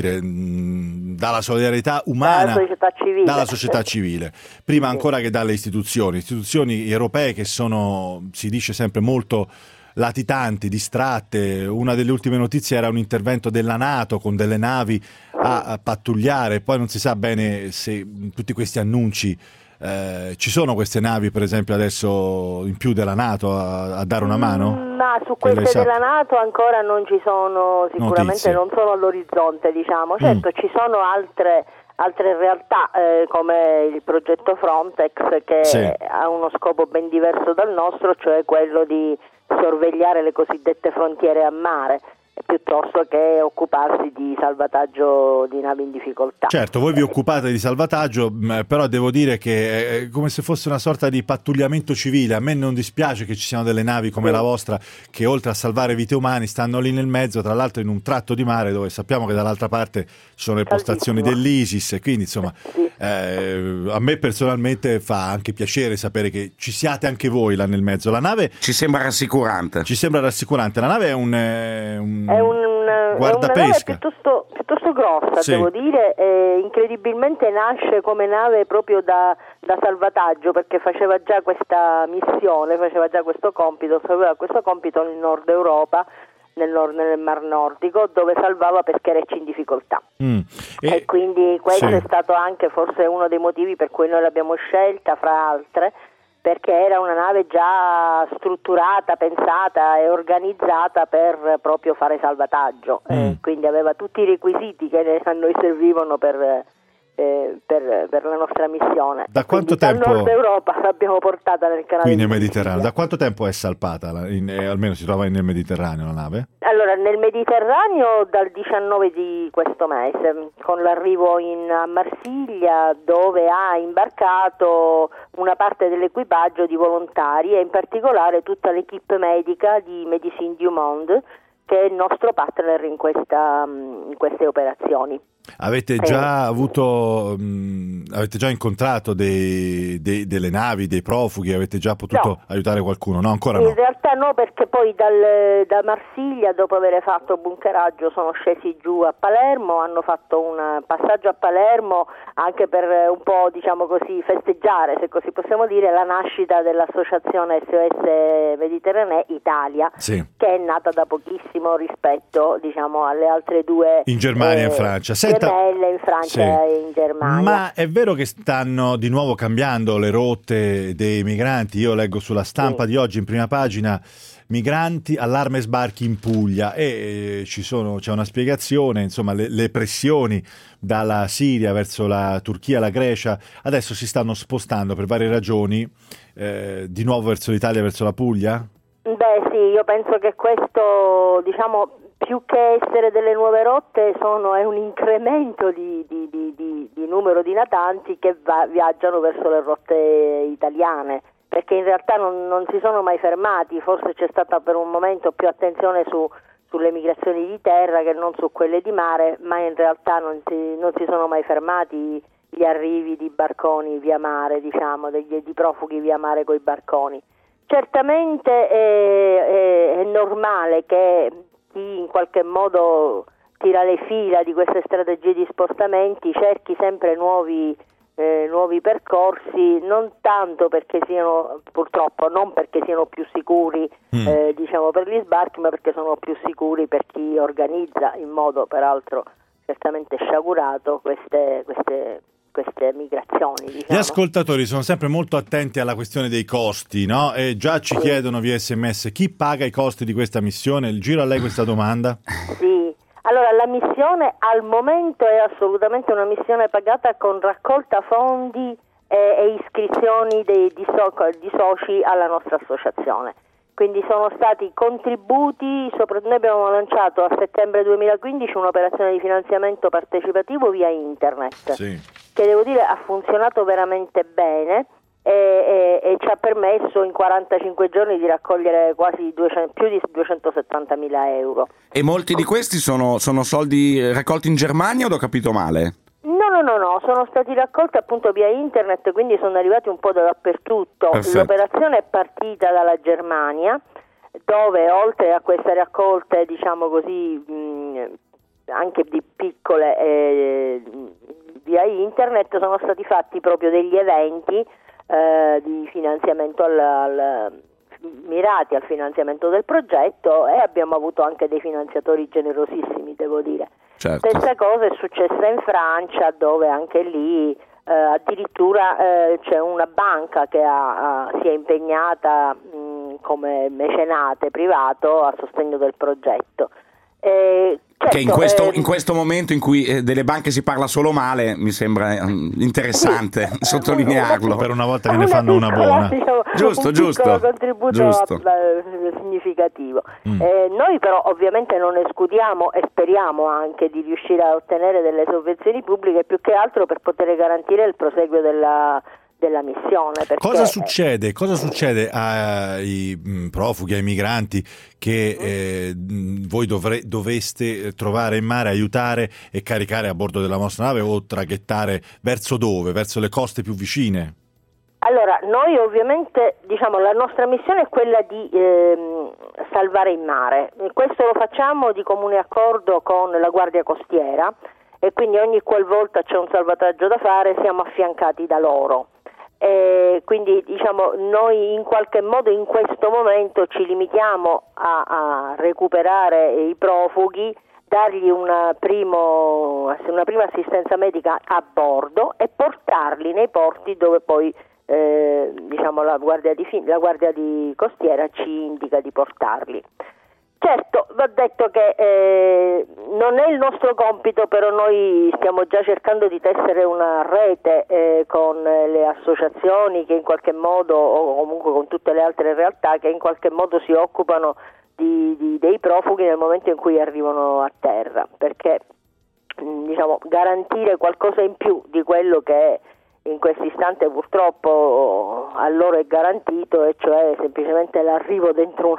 solidarietà umana, dalla società civile, prima ancora che dalle istituzioni europee che sono, si dice sempre, molto latitanti, distratte. Una delle ultime notizie era un intervento della NATO con delle navi a pattugliare, poi non si sa bene se tutti questi annunci ci sono queste navi, per esempio, adesso in più della NATO a dare una mano? Ma su queste della NATO ancora non ci sono, sicuramente notizie. Non sono all'orizzonte, diciamo. Certo, ci sono altre realtà come il progetto Frontex che ha uno scopo ben diverso dal nostro, cioè quello di sorvegliare le cosiddette frontiere a mare, piuttosto che occuparsi di salvataggio di navi in difficoltà. Certo, voi vi occupate di salvataggio, però devo dire che è come se fosse una sorta di pattugliamento civile. A me non dispiace che ci siano delle navi come la vostra che oltre a salvare vite umane stanno lì nel mezzo, tra l'altro in un tratto di mare dove sappiamo che dall'altra parte ci sono le postazioni dell'ISIS, e quindi insomma a me personalmente fa anche piacere sapere che ci siate anche voi là nel mezzo. La nave ci sembra rassicurante. La nave è un guardapesca. È una nave piuttosto grossa, devo dire, incredibilmente nasce come nave proprio da salvataggio, perché faceva già questa missione, faceva già questo compito nel nord Europa, nel Mar Nordico, dove salvava pescherecci in difficoltà. E quindi questo è stato anche forse uno dei motivi per cui noi l'abbiamo scelta, fra altre, perché era una nave già strutturata, pensata e organizzata per proprio fare salvataggio, quindi aveva tutti i requisiti che a noi servivano per la nostra missione. Da quanto tempo? Dal Nord Europa l'abbiamo portata nel canale qui nel Mediterraneo. Da quanto tempo è salpata? Almeno si trova nel Mediterraneo la nave? Allora, nel Mediterraneo dal 19 di questo mese, con l'arrivo a Marsiglia, dove ha imbarcato una parte dell'equipaggio di volontari e in particolare tutta l'equipe medica di Médecins du Monde, che è il nostro partner in queste operazioni. Avete già incontrato delle navi, dei profughi? Avete già potuto aiutare qualcuno? No, ancora no. In realtà no, perché poi da Marsiglia, dopo aver fatto bunkeraggio, sono scesi giù a Palermo, hanno fatto un passaggio a Palermo anche per un po', diciamo così, festeggiare, se così possiamo dire, la nascita dell'associazione SOS Mediterranea Italia, che è nata da pochissimo rispetto, diciamo, alle altre due in Germania e in Francia. In Francia e in Germania. Ma è vero che stanno di nuovo cambiando le rotte dei migranti? Io leggo sulla stampa di oggi in prima pagina: migranti, allarme sbarchi in Puglia, e c'è una spiegazione, insomma, le pressioni dalla Siria verso la Turchia, la Grecia, adesso si stanno spostando per varie ragioni di nuovo verso l'Italia, verso la Puglia? Beh sì, io penso che questo, diciamo, più che essere delle nuove rotte è un incremento di numero di natanti che viaggiano verso le rotte italiane, perché in realtà non si sono mai fermati. Forse c'è stata per un momento più attenzione sulle migrazioni di terra che non su quelle di mare, ma in realtà non si sono mai fermati gli arrivi di barconi via mare, diciamo, di profughi via mare coi barconi. Certamente è normale che chi in qualche modo tira le fila di queste strategie di spostamenti cerchi sempre nuovi percorsi, non tanto perché siano, purtroppo non perché siano più sicuri diciamo per gli sbarchi, ma perché sono più sicuri per chi organizza in modo peraltro certamente sciagurato queste queste migrazioni. Gli Diciamo. ascoltatori sono sempre molto attenti alla questione dei costi, no? E già ci chiedono via SMS chi paga i costi di questa missione. Giro a lei questa domanda. Sì, allora la missione al momento è assolutamente una missione pagata con raccolta fondi e iscrizioni di soci alla nostra associazione. Quindi sono stati contributi, noi abbiamo lanciato a settembre 2015 un'operazione di finanziamento partecipativo via internet, Sì. che devo dire ha funzionato veramente bene e ci ha permesso in 45 giorni di raccogliere più di 270.000 euro. E molti di questi sono soldi raccolti in Germania o ho capito male? No, sono stati raccolti appunto via internet, quindi sono arrivati un po' da dappertutto. Perfetto. L'operazione è partita dalla Germania, dove oltre a queste raccolte, diciamo così, anche di piccole via internet, sono stati fatti proprio degli eventi di finanziamento mirati al finanziamento del progetto, e abbiamo avuto anche dei finanziatori generosissimi, devo dire. Certo. Stessa cosa è successa in Francia, dove anche lì addirittura c'è una banca che si è impegnata come mecenate privato a sostegno del progetto. Che in questo momento in cui delle banche si parla solo male, mi sembra interessante sottolinearlo. Per una volta che ne fanno una buona. Giusto. Un contributo significativo. Noi però ovviamente non escludiamo e speriamo anche di riuscire a ottenere delle sovvenzioni pubbliche, più che altro per poter garantire il proseguo della missione. Perché Cosa succede ai profughi, ai migranti che voi doveste trovare in mare, aiutare e caricare a bordo della vostra nave o traghettare verso dove? Verso le coste più vicine? Allora, noi ovviamente, diciamo, la nostra missione è quella di salvare in mare. Questo lo facciamo di comune accordo con la Guardia Costiera, e quindi ogni qualvolta c'è un salvataggio da fare siamo affiancati da loro. Quindi diciamo noi in qualche modo in questo momento ci limitiamo a recuperare i profughi, dargli una prima assistenza medica a bordo e portarli nei porti dove poi diciamo la guardia di costiera ci indica di portarli. Certo, va detto che non è il nostro compito, però noi stiamo già cercando di tessere una rete con le associazioni che in qualche modo, o comunque con tutte le altre realtà che in qualche modo si occupano dei profughi nel momento in cui arrivano a terra, perché diciamo garantire qualcosa in più di quello che in questo istante purtroppo a loro è garantito, e cioè semplicemente l'arrivo dentro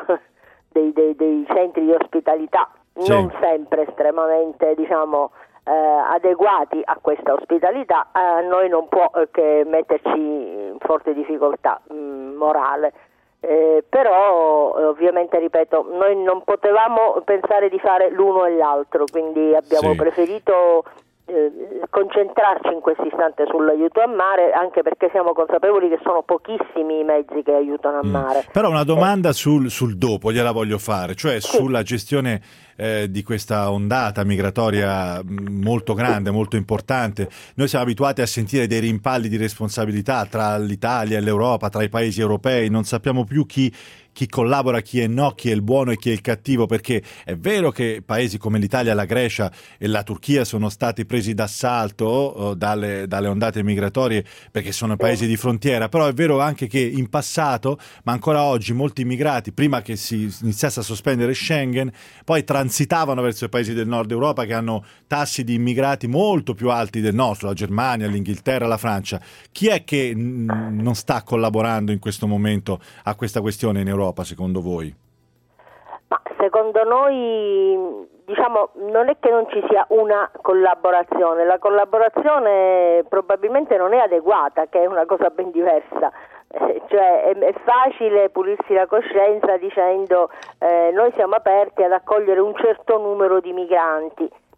dei centri di ospitalità, sì, non sempre estremamente diciamo adeguati a questa ospitalità, a noi non può che metterci in forte difficoltà morale, però ovviamente ripeto, noi non potevamo pensare di fare l'uno e l'altro, quindi abbiamo preferito concentrarci in questo istante sull'aiuto a mare, anche perché siamo consapevoli che sono pochissimi i mezzi che aiutano a mare. Però una domanda sul dopo gliela voglio fare, cioè sulla gestione di questa ondata migratoria molto grande, molto importante. Noi siamo abituati a sentire dei rimpalli di responsabilità tra l'Italia e l'Europa, tra i paesi europei, non sappiamo più chi collabora, chi è no, chi è il buono e chi è il cattivo, perché è vero che paesi come l'Italia, la Grecia e la Turchia sono stati presi d'assalto dalle ondate migratorie perché sono paesi di frontiera, però è vero anche che in passato, ma ancora oggi, molti immigrati, prima che si iniziasse a sospendere Schengen, poi transitavano verso i paesi del nord Europa che hanno tassi di immigrati molto più alti del nostro, la Germania, l'Inghilterra, la Francia. Chi è che non sta collaborando in questo momento a questa questione in Europa, secondo voi? Ma secondo noi, diciamo, non è che non ci sia una collaborazione, la collaborazione probabilmente non è adeguata, che è una cosa ben diversa. Cioè è facile pulirsi la coscienza dicendo noi siamo aperti ad accogliere un certo numero di migranti,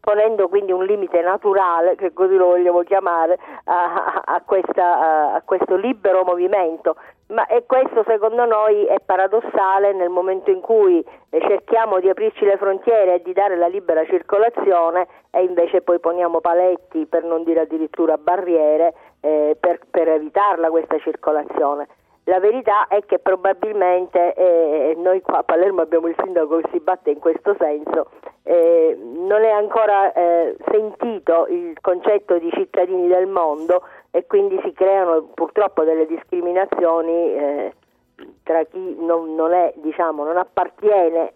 ponendo quindi un limite naturale, che così lo vogliamo chiamare, a questo libero movimento. E questo secondo noi è paradossale nel momento in cui cerchiamo di aprirci le frontiere e di dare la libera circolazione, e invece poi poniamo paletti, per non dire addirittura barriere, per evitarla questa circolazione. La verità è che probabilmente noi qua a Palermo abbiamo il sindaco che si batte in questo senso, non è ancora sentito il concetto di cittadini del mondo, e quindi si creano purtroppo delle discriminazioni tra chi non è, diciamo, non appartiene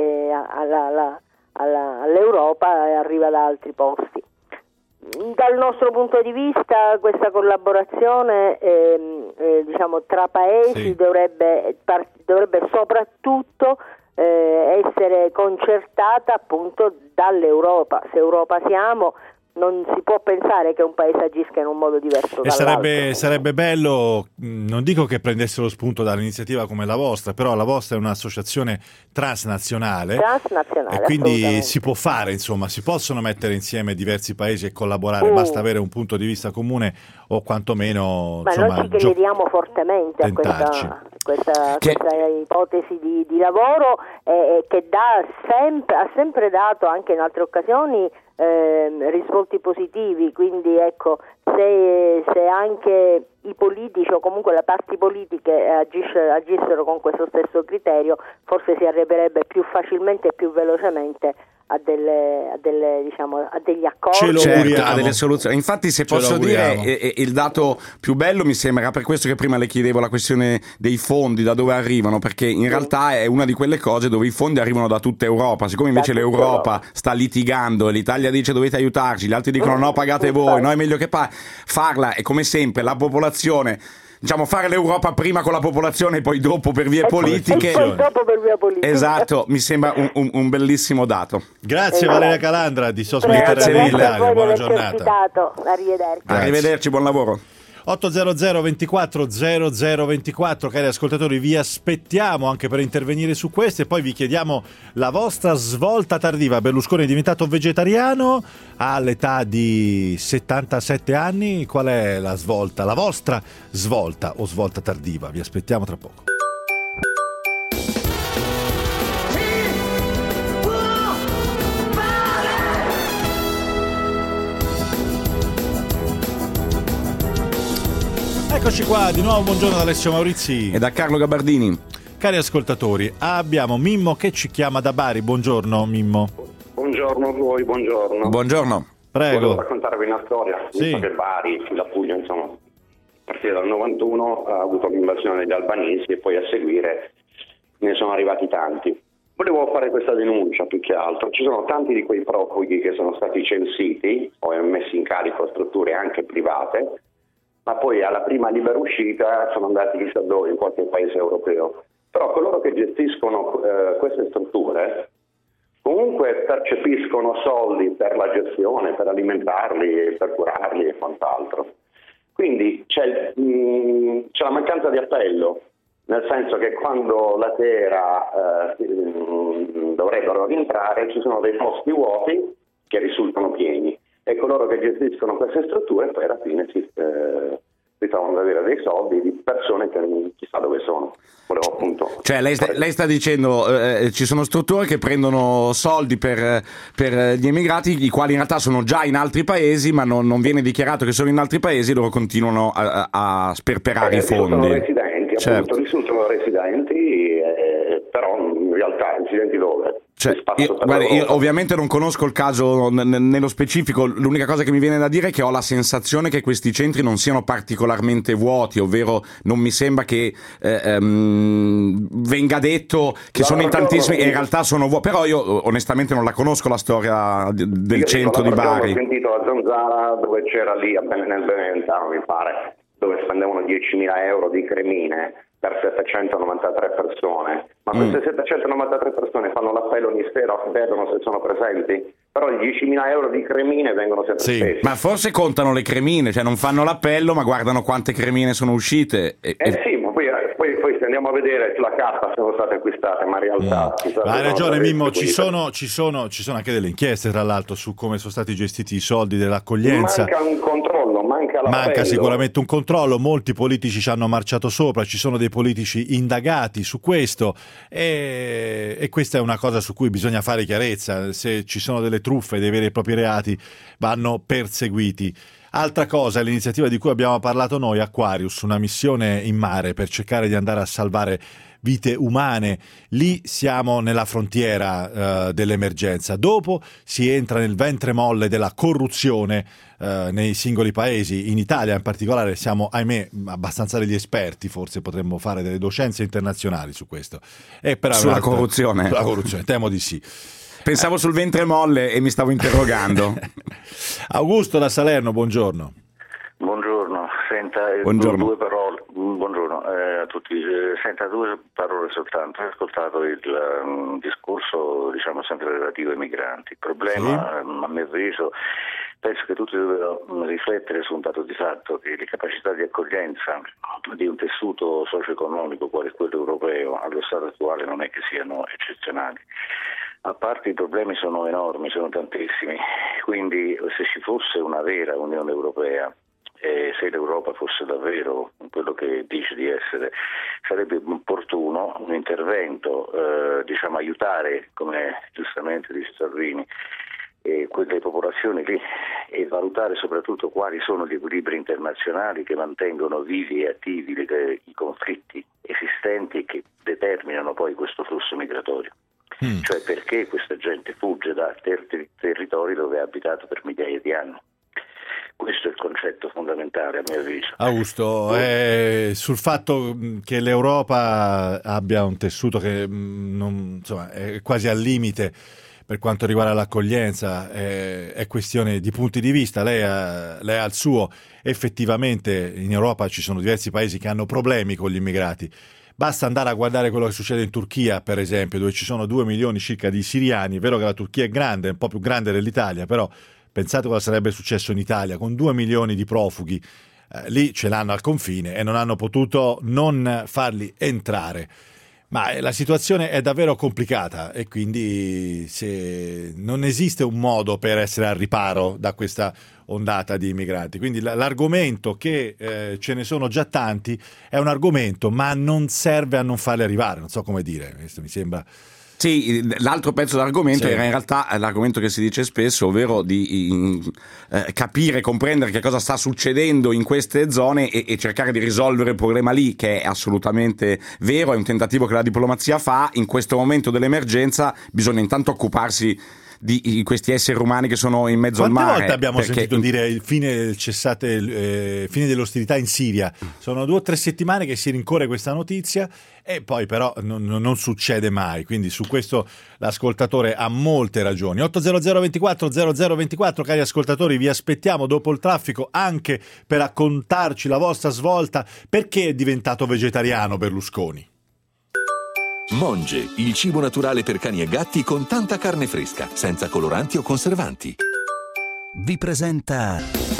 all'Europa e arriva da altri posti. Dal nostro punto di vista questa collaborazione diciamo tra paesi dovrebbe soprattutto essere concertata appunto dall'Europa. Se Europa siamo, non si può pensare che un paese agisca in un modo diverso dall'altro. Sarebbe bello, non dico che prendesse lo spunto dall'iniziativa come la vostra, però la vostra è un'associazione transnazionale e quindi si può fare, insomma, si possono mettere insieme diversi paesi e collaborare, basta avere un punto di vista comune o quantomeno noi ci crediamo fortemente a questa ipotesi di lavoro che ha sempre dato anche in altre occasioni risvolti positivi, quindi ecco, se anche i politici o comunque le parti politiche agissero con questo stesso criterio, forse si arriverebbe più facilmente e più velocemente a degli accordi, a delle soluzioni. Infatti, se posso dire, il dato più bello mi sembra, per questo che prima le chiedevo la questione dei fondi, da dove arrivano, perché in realtà è una di quelle cose dove i fondi arrivano da tutta Europa. Siccome invece l'Europa sta litigando e l'Italia dice dovete aiutarci, gli altri dicono no, pagate voi, no, è meglio che farla, e come sempre la popolazione, diciamo, fare l'Europa prima con la popolazione e poi dopo per vie politiche. Esatto, mi sembra un bellissimo dato. Grazie Valeria Calandra di Sosmed Italia, buona giornata. Arrivederci, buon lavoro. 800 24 00 24, cari ascoltatori, vi aspettiamo anche per intervenire su questo, e poi vi chiediamo la vostra svolta tardiva. Berlusconi è diventato vegetariano all'età di 77 anni, qual è la svolta, la vostra svolta o svolta tardiva? Vi aspettiamo tra poco. Eccoci qua, di nuovo buongiorno da Alessio Maurizi e da Carlo Gabardini. Cari ascoltatori, abbiamo Mimmo che ci chiama da Bari. Buongiorno Mimmo. Buongiorno a voi, buongiorno. Buongiorno. Prego. Volevo raccontarvi una storia, visto che Bari, la Puglia, insomma, a partire dal 91 ha avuto l'invasione degli albanesi e poi a seguire ne sono arrivati tanti. Volevo fare questa denuncia più che altro. Ci sono tanti di quei profughi che sono stati censiti o messi in carico a strutture anche private, ma poi alla prima libera uscita sono andati chissà dove, in qualche paese europeo. Però coloro che gestiscono queste strutture comunque percepiscono soldi per la gestione, per alimentarli, per curarli e quant'altro. Quindi c'è la mancanza di appello, nel senso che quando la sera dovrebbero rientrare ci sono dei posti vuoti che risultano pieni, e coloro che gestiscono queste strutture poi alla fine si ritrovano ad avere dei soldi di persone che chissà dove sono. Volevo appunto... Cioè lei sta dicendo ci sono strutture che prendono soldi per gli emigrati, i quali in realtà sono già in altri paesi, ma non viene dichiarato che sono in altri paesi, loro continuano a sperperare i fondi. Risultano residenti, però in realtà residenti dove? Io ovviamente non conosco il caso nello specifico, l'unica cosa che mi viene da dire è che ho la sensazione che questi centri non siano particolarmente vuoti, ovvero non mi sembra che venga detto che sono in tantissimi e in realtà sono vuoti, però io onestamente non la conosco la storia del centro di Bari. Ho sentito a Zanzara, dove c'era lì nel Beneventano mi pare, dove spendevano 10.000 euro di cremine per 793 persone, ma queste 793 persone fanno l'appello ogni sera, vedono se sono presenti, però i 10.000 euro di cremine vengono sempre spesi. Ma forse contano le cremine, cioè non fanno l'appello ma guardano quante cremine sono uscite. Sì, ma poi se andiamo a vedere sulla carta sono state acquistate, ma in realtà hai ragione Mimmo, ci sono anche delle inchieste tra l'altro su come sono stati gestiti i soldi dell'accoglienza. Manca un controllo, manca sicuramente un controllo, molti politici ci hanno marciato sopra, ci sono dei politici indagati su questo e questa è una cosa su cui bisogna fare chiarezza. Se ci sono delle truffe, dei veri e propri reati, vanno perseguiti. Altra cosa è l'iniziativa di cui abbiamo parlato noi, Aquarius, una missione in mare per cercare di andare a salvare vite umane. Lì siamo nella frontiera dell'emergenza. Dopo si entra nel ventre molle della corruzione nei singoli paesi. In Italia in particolare siamo, ahimè, abbastanza degli esperti, forse potremmo fare delle docenze internazionali su questo. Sulla corruzione? Sulla corruzione, temo di sì. Pensavo sul ventre molle e mi stavo interrogando. Augusto da Salerno, buongiorno. Buongiorno, senta, buongiorno. Due parole, buongiorno a tutti. Senta, due parole soltanto. Ho ascoltato il discorso, diciamo, sempre relativo ai migranti. Il problema, a mio avviso, penso che tutti dobbiamo riflettere su un dato di fatto, che le capacità di accoglienza di un tessuto socio-economico quale quello europeo allo stato attuale non è che siano eccezionali. A parte i problemi sono enormi, sono tantissimi, quindi se ci fosse una vera Unione Europea, se l'Europa fosse davvero quello che dice di essere, sarebbe opportuno un intervento, diciamo aiutare, come giustamente dice Salvini, quelle popolazioni lì e valutare soprattutto quali sono gli equilibri internazionali che mantengono vivi e attivi i conflitti esistenti e che determinano poi questo flusso migratorio. Cioè perché questa gente fugge da territori dove ha abitato per migliaia di anni. Questo è il concetto fondamentale a mio avviso. Augusto, sul fatto che l'Europa abbia un tessuto che insomma, è quasi al limite per quanto riguarda l'accoglienza, è questione di punti di vista, lei ha il suo. Effettivamente in Europa ci sono diversi paesi che hanno problemi con gli immigrati. Basta andare a guardare quello che succede in Turchia, per esempio, dove ci sono 2 milioni circa di siriani. È vero che la Turchia è grande, è un po' più grande dell'Italia, però pensate cosa sarebbe successo in Italia con 2 milioni di profughi. Lì ce l'hanno al confine e non hanno potuto non farli entrare. Ma la situazione è davvero complicata e quindi se non esiste un modo per essere al riparo da questa ondata di immigranti. Quindi l'argomento che ce ne sono già tanti è un argomento, ma non serve a non farli arrivare. Non so come dire, questo mi sembra. Sì, l'altro pezzo dell'argomento era in realtà l'argomento che si dice spesso, ovvero di capire, comprendere che cosa sta succedendo in queste zone e cercare di risolvere il problema lì, che è assolutamente vero, è un tentativo che la diplomazia fa. In questo momento dell'emergenza bisogna intanto occuparsi di questi esseri umani che sono in mezzo al mare. Quante volte abbiamo sentito dire il fine fine delle ostilità in Siria? Sono 2 o 3 settimane che si rincorre questa notizia e poi però non succede mai, quindi su questo l'ascoltatore ha molte ragioni. 800 24 0024, cari ascoltatori, vi aspettiamo dopo il traffico anche per raccontarci la vostra svolta. Perché è diventato vegetariano Berlusconi? Monge, il cibo naturale per cani e gatti con tanta carne fresca, senza coloranti o conservanti. Vi presenta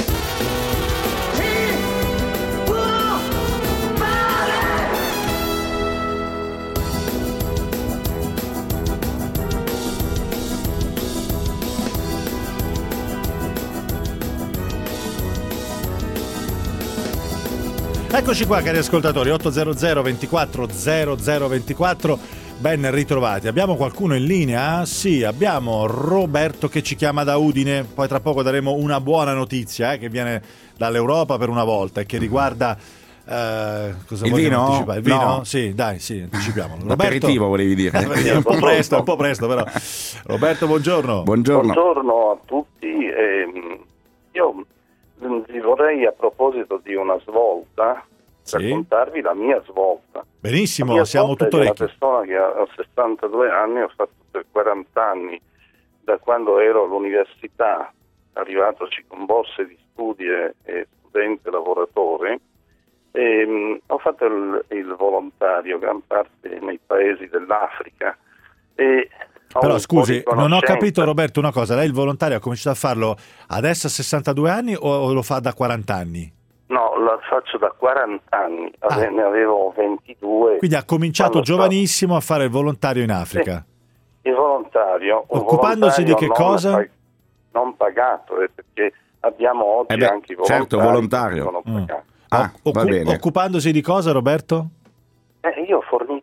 Eccoci qua, cari ascoltatori, 800 24 0024, ben ritrovati. Abbiamo qualcuno in linea? Sì, abbiamo Roberto che ci chiama da Udine, poi tra poco daremo una buona notizia che viene dall'Europa per una volta e che riguarda... cosa il vino? Anticipare? Il vino? No. Sì, dai, sì, anticipiamolo. L'aperitivo volevi dire. un po' presto però. Roberto, buongiorno. Buongiorno a tutti. Io vi vorrei, a proposito di una svolta, raccontarvi la mia svolta. Benissimo, la mia siamo tutto orecchi. Una persona che ha 62 anni, ho fatto per 40 anni, da quando ero all'università, arrivatoci con borse di studio e studente lavoratore, ho fatto il volontario gran parte nei paesi dell'Africa e però scusi, non ho capito Roberto una cosa, lei il volontario ha cominciato a farlo adesso a 62 anni o lo fa da 40 anni? No, la faccio da 40 anni, ne avevo 22. Quindi ha cominciato giovanissimo a fare il volontario in Africa. Sì, il volontario. Occupandosi di che cosa? Non pagato, perché abbiamo oggi anche i volontari. Certo, volontario. Che sono pagati. Va bene. Occupandosi di cosa, Roberto? Io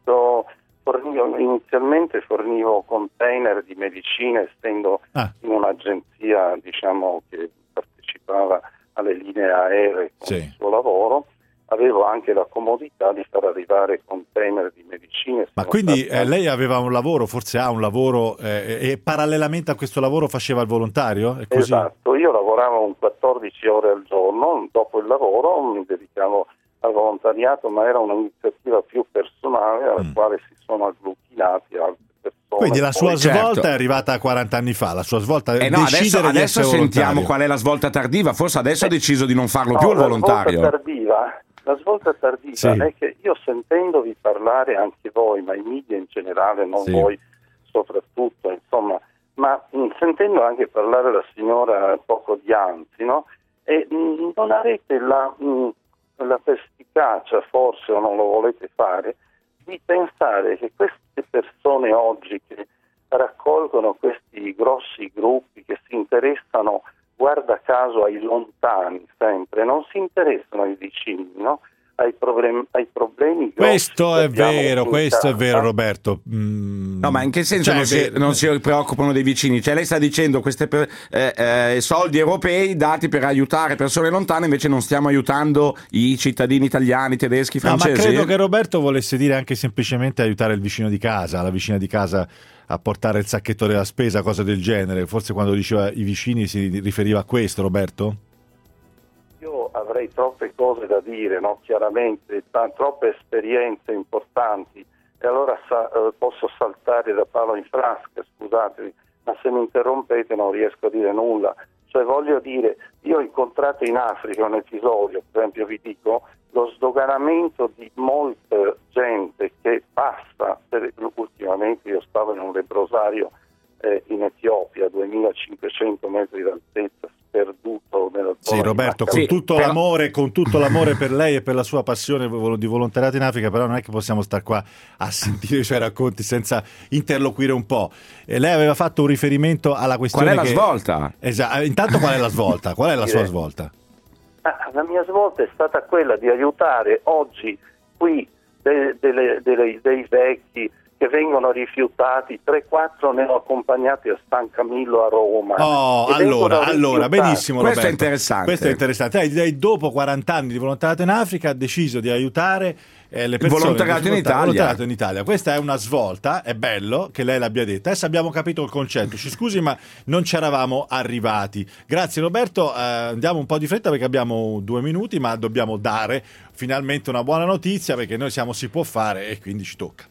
inizialmente fornivo container di medicine, essendo in un'agenzia, diciamo, che partecipava alle linee aeree con il suo lavoro. Avevo anche la comodità di far arrivare container di medicine. Ma quindi lei aveva un lavoro, forse ha un lavoro, e parallelamente a questo lavoro faceva il volontario? È così? Esatto, io lavoravo 14 ore al giorno, dopo il lavoro mi dedicavo al volontariato, ma era un'iniziativa più personale alla quale si sono agglutinati altre persone. Quindi la sua svolta è arrivata 40 anni fa, la sua svolta è decidere di adesso essere sentiamo volontario. qual è la svolta tardiva, forse adesso ha deciso di non farlo più il volontario. La svolta tardiva è che io, sentendovi parlare anche voi, ma i media in generale, non voi soprattutto, insomma, ma sentendo anche parlare la signora poco dianzi, no? E non avete la perspicacia, forse, o non lo volete fare, di pensare che queste persone oggi che raccolgono questi grossi gruppi, che si interessano, guarda caso, ai lontani sempre, non si interessano ai vicini, no? Ai problemi. Questo è vero, Roberto. No, ma in che senso non si preoccupano dei vicini? Cioè lei sta dicendo questi soldi europei dati per aiutare persone lontane, invece non stiamo aiutando i cittadini italiani, tedeschi, francesi? No, ma credo che Roberto volesse dire anche semplicemente aiutare il vicino di casa, la vicina di casa a portare il sacchetto della spesa, cose del genere. Forse quando diceva i vicini si riferiva a questo, Roberto? Io avrei troppe cose da dire, no? Chiaramente, troppe esperienze importanti, e allora posso saltare da palo in frasca, scusatemi, ma se mi interrompete non riesco a dire nulla. Cioè, voglio dire, io ho incontrato in Africa un episodio, per esempio vi dico, lo sdoganamento di molta gente che passa, ultimamente io stavo in un lebbrosario in Etiopia, 2500 metri d'altezza, sperduto nella zona. Sì, Roberto, con tutto l'amore per lei e per la sua passione di volontariato in Africa, però non è che possiamo stare qua a sentire i suoi racconti senza interloquire un po'. E lei aveva fatto un riferimento alla questione. Qual è la svolta? Esatto. Intanto qual è la svolta? Qual è la sua svolta? La mia svolta è stata quella di aiutare oggi qui dei vecchi che vengono rifiutati, 3-4 ne ho accompagnati a San Camillo a Roma. Allora, benissimo, questo Roberto. è interessante. Questo è interessante. Lei dopo 40 anni di volontariato in Africa ha deciso di aiutare le persone. Volontariato in Italia. Questa è una svolta, è bello che lei l'abbia detta. Adesso abbiamo capito il concetto. Ci scusi, ma non ci eravamo arrivati. Grazie, Roberto. Andiamo un po' di fretta perché abbiamo 2 minuti, ma dobbiamo dare finalmente una buona notizia, perché noi siamo Si Può Fare e quindi ci tocca.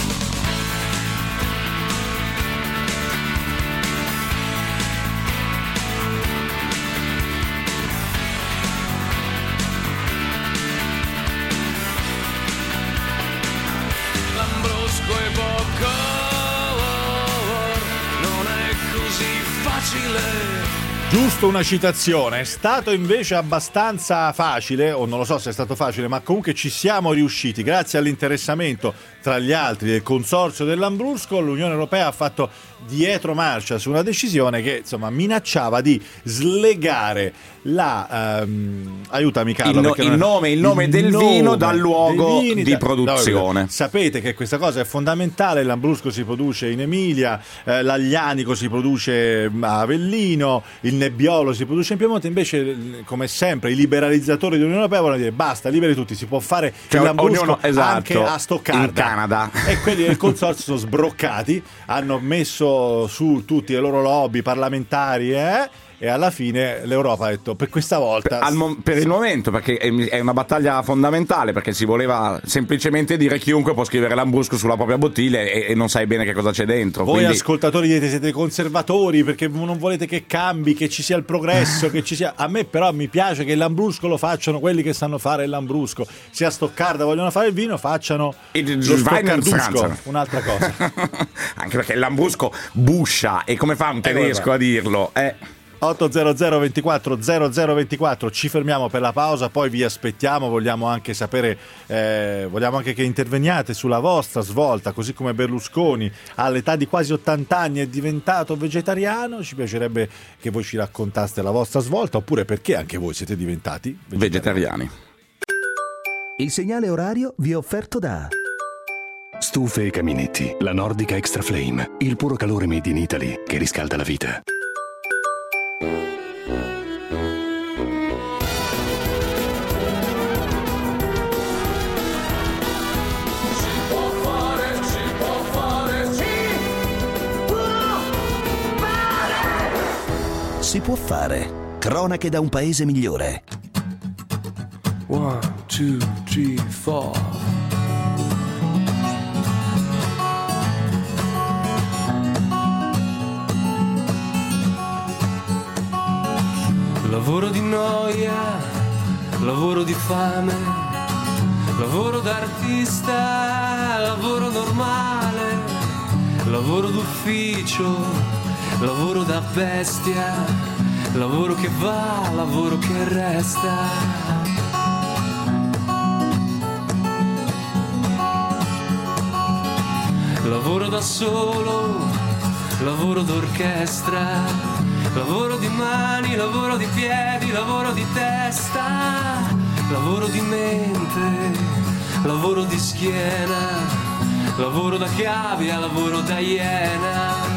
Giusto una citazione, è stato invece abbastanza facile, o non lo so se è stato facile, ma comunque ci siamo riusciti grazie all'interessamento, tra gli altri, del consorzio del Lambrusco. L'Unione Europea ha fatto dietro marcia su una decisione che insomma minacciava di slegare la aiutami Carlo, il nome del vino dal luogo di produzione. Sapete che questa cosa è fondamentale. Il Lambrusco si produce in Emilia, l'Aglianico si produce a Avellino, il Nebbiolo si produce in Piemonte. Invece, come sempre, i liberalizzatori dell'Unione Europea vogliono dire basta, liberi tutti, si può fare il Lambrusco anche a Stoccarda, in Canada. E quelli del consorzio sono sbroccati, hanno messo su tutti le loro lobby parlamentari e alla fine l'Europa ha detto per questa volta per il momento, perché è una battaglia fondamentale, perché si voleva semplicemente dire chiunque può scrivere Lambrusco sulla propria bottiglia e non sai bene che cosa c'è dentro. Voi ascoltatori siete conservatori perché non volete che cambi, che ci sia il progresso, che ci sia. A me però mi piace che il Lambrusco lo facciano quelli che sanno fare il Lambrusco. Se a Stoccarda vogliono fare il vino, facciano lo Stoccardusco, un'altra cosa. Anche perché il Lambrusco buscia, e come fa un tedesco a dirlo? 800 24 0024. Ci fermiamo per la pausa, poi vi aspettiamo. Vogliamo anche sapere, vogliamo anche che interveniate sulla vostra svolta, così come Berlusconi all'età di quasi 80 anni è diventato vegetariano. Ci piacerebbe che voi ci raccontaste la vostra svolta, oppure perché anche voi siete diventati vegetariani. Il segnale orario vi è offerto da Stufe e caminetti, la Nordica Extra Flame, il puro calore made in Italy che riscalda la vita. Si può fare. Cronache da un paese migliore. 1, 2, 3, 4. Lavoro di noia, lavoro di fame, lavoro d'artista, lavoro normale, lavoro d'ufficio, lavoro da bestia, lavoro che va, lavoro che resta. Lavoro da solo, lavoro d'orchestra, lavoro di mani, lavoro di piedi, lavoro di testa, lavoro di mente, lavoro di schiena, lavoro da cavia, lavoro da iena.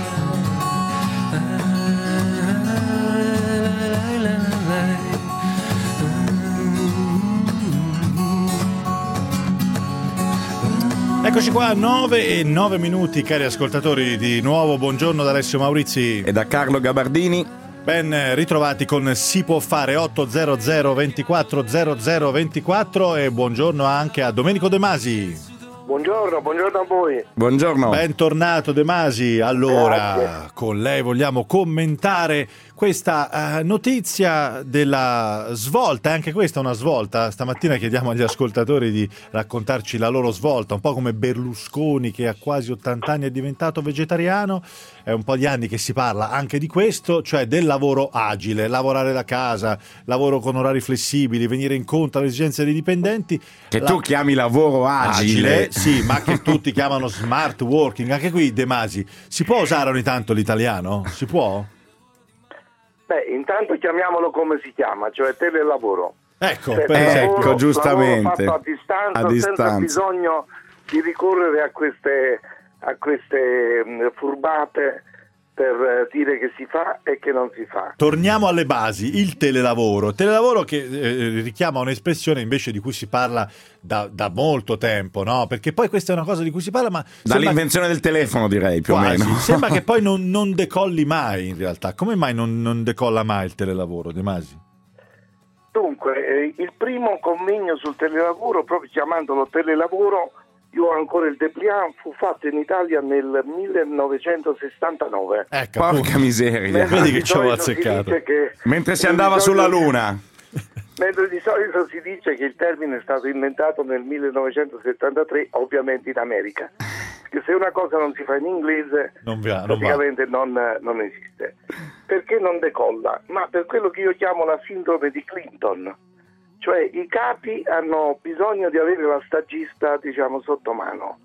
Eccoci qua, 9:09, cari ascoltatori. Di nuovo buongiorno da Alessio Maurizi e da Carlo Gabardini. Ben ritrovati con Si può fare. 800 24 0024 e buongiorno anche a Domenico De Masi. Buongiorno a voi. Buongiorno. Bentornato De Masi. Allora, grazie. Con lei vogliamo commentare questa notizia della svolta. Anche questa è una svolta. Stamattina chiediamo agli ascoltatori di raccontarci la loro svolta, un po' come Berlusconi che a quasi 80 anni è diventato vegetariano. È un po' di anni che si parla anche di questo, cioè del lavoro agile, lavorare da casa, lavoro con orari flessibili, venire incontro alle esigenze dei dipendenti. Che tu chiami lavoro agile. Sì, ma che tutti chiamano smart working. Anche qui, De Masi, si può usare ogni tanto l'italiano? Si può? Beh, intanto chiamiamolo come si chiama, cioè telelavoro. Ecco, ecco, giustamente. Lavoro fatto a distanza, senza bisogno di ricorrere a queste furbate per dire che si fa e che non si fa. Torniamo alle basi, il telelavoro che richiama un'espressione invece di cui si parla da molto tempo, no? Perché poi questa è una cosa di cui si parla, ma dall'invenzione del telefono, direi, più quasi, o meno. Sembra che poi non decolli mai, in realtà. Come mai non decolla mai il telelavoro, De Masi? Dunque, il primo convegno sul telelavoro, proprio chiamandolo telelavoro, io ho ancora il dépliant, fu fatto in Italia nel 1969. Ecco, porca miseria. Vedi che ci ho azzeccato. Mentre si andava sulla Luna. Mentre di solito si dice che il termine è stato inventato nel 1973, ovviamente in America. Perché se una cosa non si fa in inglese, praticamente non esiste. Perché non decolla? Ma per quello che io chiamo la sindrome di Clinton. Cioè i capi hanno bisogno di avere la stagista, diciamo, sotto mano.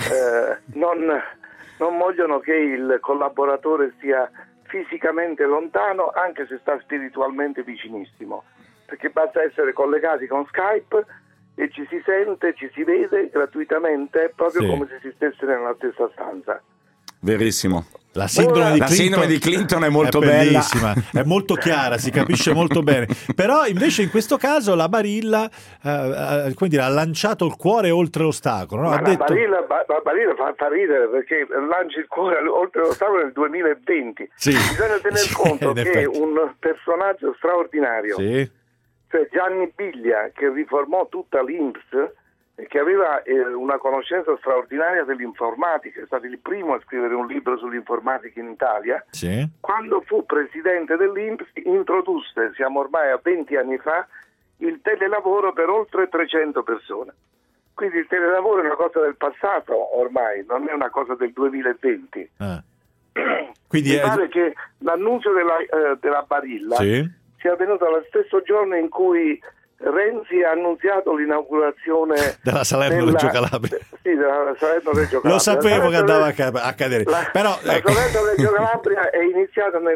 Non vogliono che il collaboratore stia fisicamente lontano, anche se sta spiritualmente vicinissimo. Perché basta essere collegati con Skype e ci si sente, ci si vede gratuitamente, proprio come se si stesse nella stessa stanza. Verissimo. La sindrome di Clinton è molto bellissima, è molto chiara, si capisce molto bene. Però invece in questo caso la Barilla ha lanciato il cuore oltre l'ostacolo, no? Ma la Barilla fa ridere perché lancia il cuore oltre l'ostacolo nel 2020. Sì. Bisogna tener conto che è un personaggio straordinario. Sì. Cioè Gianni Biglia, che riformò tutta l'INPS e che aveva una conoscenza straordinaria dell'informatica, è stato il primo a scrivere un libro sull'informatica in Italia. Sì. Quando fu presidente dell'INPS introdusse, siamo ormai a 20 anni fa, il telelavoro per oltre 300 persone. Quindi il telelavoro è una cosa del passato ormai, non è una cosa del 2020. Quindi mi pare che l'annuncio della Barilla sia avvenuto lo stesso giorno in cui Renzi ha annunziato l'inaugurazione della Salerno-Reggio Calabria. Sì, della Salerno-Reggio Calabria. Lo sapevo che andava a cadere. Però, la Salerno-Reggio Calabria è iniziata nel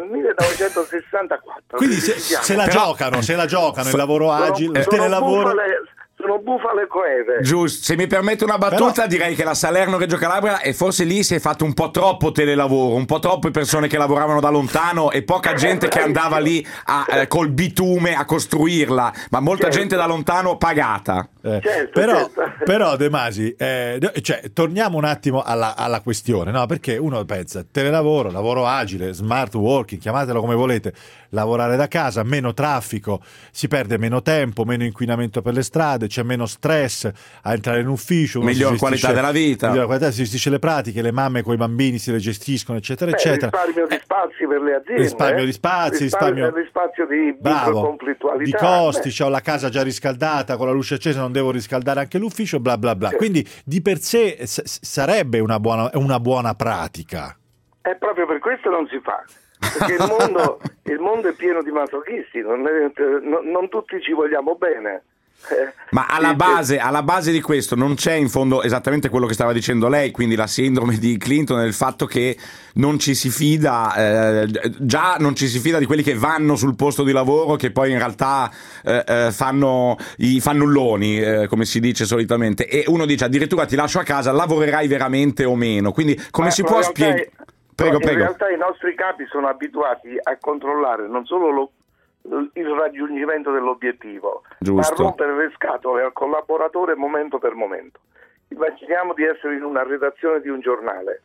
1964. Quindi se la giocano il lavoro agile, il telelavoro. Sono bufale coeve. Giusto, se mi permette una battuta, direi che la Salerno-Reggio Calabria e forse lì si è fatto un po' troppo telelavoro, un po' troppe persone che lavoravano da lontano e poca gente che andava lì col bitume a costruirla, ma molta gente da lontano pagata. Però De Masi, torniamo un attimo alla questione, no? Perché uno pensa telelavoro, lavoro agile, smart working, chiamatelo come volete, lavorare da casa, meno traffico, si perde meno tempo, meno inquinamento per le strade, c'è meno stress a entrare in ufficio, miglior qualità della vita, si gestisce le pratiche, le mamme con i bambini se le gestiscono, eccetera, eccetera. Risparmio di spazi per le aziende, risparmio di spazi, risparmio di conflittualità, di costi, ho la casa già riscaldata con la luce accesa, non devo riscaldare anche l'ufficio, bla bla bla. Quindi di per sé sarebbe una buona pratica. È proprio per questo non si fa. Perché il mondo è pieno di masochisti, non tutti ci vogliamo bene. Ma alla base di questo non c'è in fondo esattamente quello che stava dicendo lei, quindi la sindrome di Clinton, nel fatto che non ci si fida, già non ci si fida di quelli che vanno sul posto di lavoro, che poi in realtà fanno i fannulloni, come si dice solitamente, e uno dice addirittura ti lascio a casa, lavorerai veramente o meno, quindi come si può spiegare? Prego. In realtà i nostri capi sono abituati a controllare non solo il raggiungimento dell'obiettivo, ma a rompere le scatole al collaboratore momento per momento. Immaginiamo di essere in una redazione di un giornale.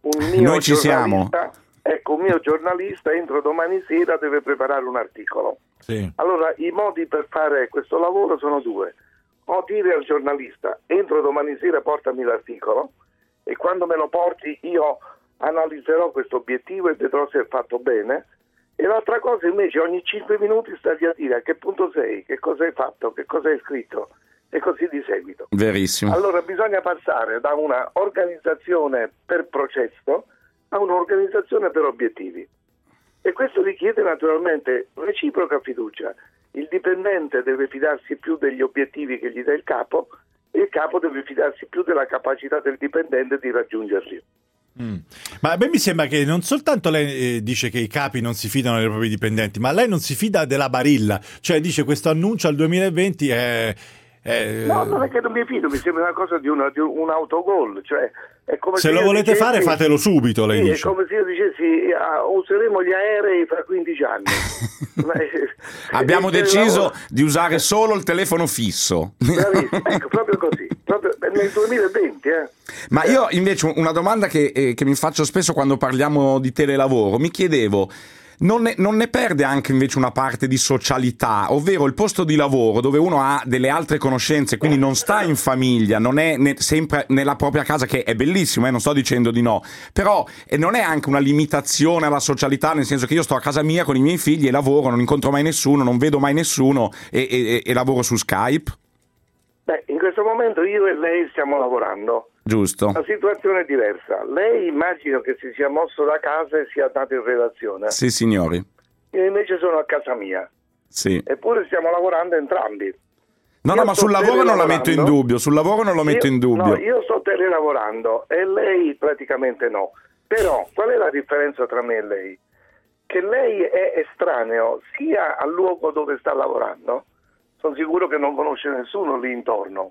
Noi ci siamo. Ecco, un mio giornalista entro domani sera deve preparare un articolo. Sì. Allora, i modi per fare questo lavoro sono due. O dire al giornalista, entro domani sera portami l'articolo, e quando me lo porti io analizzerò questo obiettivo e vedrò se è fatto bene. E l'altra cosa invece, ogni 5 minuti stargli a dire a che punto sei, che cosa hai fatto, che cosa hai scritto, e così di seguito. Verissimo. Allora bisogna passare da una organizzazione per processo a un'organizzazione per obiettivi. E questo richiede naturalmente reciproca fiducia. Il dipendente deve fidarsi più degli obiettivi che gli dà il capo, e il capo deve fidarsi più della capacità del dipendente di raggiungerli. Ma a me mi sembra che non soltanto lei dice che i capi non si fidano dei propri dipendenti, ma lei non si fida della Barilla, cioè dice questo annuncio al 2020 è... No, non è che non mi fido, mi sembra una cosa di un autogol, cioè è come se lo volete fare fatelo subito, lei dice. È come se io dicessi useremo gli aerei fra 15 anni. Abbiamo deciso di usare solo il telefono fisso. Bravissimo, ecco, proprio così, proprio nel 2020. Ma io invece una domanda che mi faccio spesso quando parliamo di telelavoro, mi chiedevo, non ne perde anche invece una parte di socialità, ovvero il posto di lavoro dove uno ha delle altre conoscenze, quindi non sta in famiglia, non è sempre nella propria casa, che è bellissimo, non sto dicendo di no, però non è anche una limitazione alla socialità, nel senso che io sto a casa mia con i miei figli e lavoro, non incontro mai nessuno, non vedo mai nessuno e lavoro su Skype? Beh, in questo momento io e lei stiamo lavorando. Giusto. La situazione è diversa. Lei immagino che si sia mosso da casa e sia andato in redazione. Sì, signori. Io invece sono a casa mia. Sì. Eppure stiamo lavorando entrambi. No, ma sul lavoro non la metto in dubbio. Sul lavoro non lo metto in dubbio. No, io sto telelavorando e lei praticamente no. Però qual è la differenza tra me e lei? Che lei è estraneo sia al luogo dove sta lavorando, sono sicuro che non conosce nessuno lì intorno,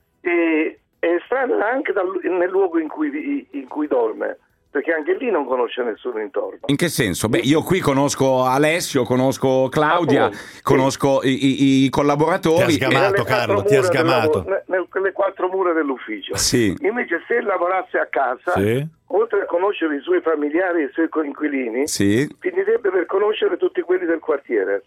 e è estraneo anche nel luogo in cui dorme, perché anche lì non conosce nessuno intorno. In che senso? Beh, io qui conosco Alessio, conosco Claudia, conosco i collaboratori. Ti ha sgamato, Carlo, ti ha sgamato. Nelle 4 mura dell'ufficio. Sì. Invece se lavorasse a casa, sì, oltre a conoscere i suoi familiari e i suoi coinquilini, sì, finirebbe per conoscere tutti quelli del quartiere.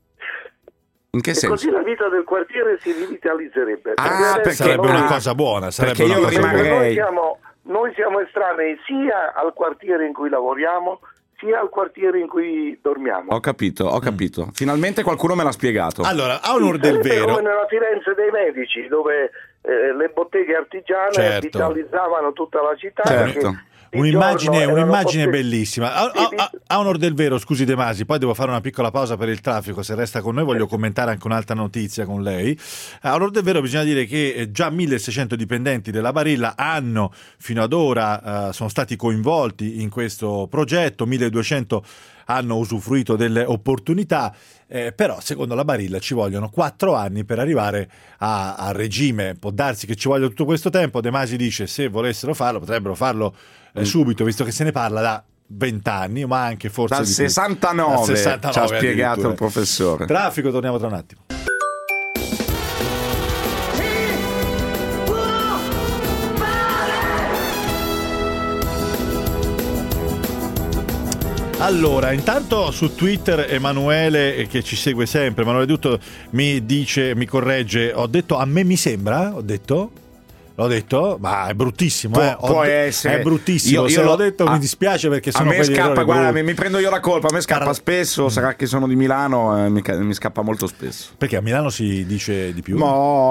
In che senso? Così la vita del quartiere si rivitalizzerebbe. Perché sarebbe una cosa buona. Perché io rimarrei... Noi siamo estranei sia al quartiere in cui lavoriamo, sia al quartiere in cui dormiamo. Ho capito. Finalmente qualcuno me l'ha spiegato. Allora, a onor del vero... come nella Firenze dei Medici, dove le botteghe artigiane vitalizzavano tutta la città. Certo. un'immagine bellissima. A onor del vero, scusi De Masi, poi devo fare una piccola pausa per il traffico, se resta con noi voglio commentare anche un'altra notizia con lei. A onor del vero bisogna dire che già 1600 dipendenti della Barilla hanno fino ad ora sono stati coinvolti in questo progetto, 1200 hanno usufruito delle opportunità, però secondo la Barilla ci vogliono 4 anni per arrivare a regime. Può darsi che ci voglia tutto questo tempo. De Masi dice se volessero farlo potrebbero farlo subito, visto che se ne parla da 20 anni, ma anche forse dal 69, ci ha spiegato il professore. Traffico, torniamo tra un attimo. Allora, intanto su Twitter Emanuele, che ci segue sempre, Emanuele Dutto, mi corregge, ho detto a me mi sembra, l'ho detto, ma è bruttissimo, può essere. È bruttissimo. Se l'ho detto mi dispiace perché sono a me scappa, guarda, mi prendo io la colpa, a me scappa spesso, sarà che sono di Milano, mi scappa molto spesso. Perché a Milano si dice di più?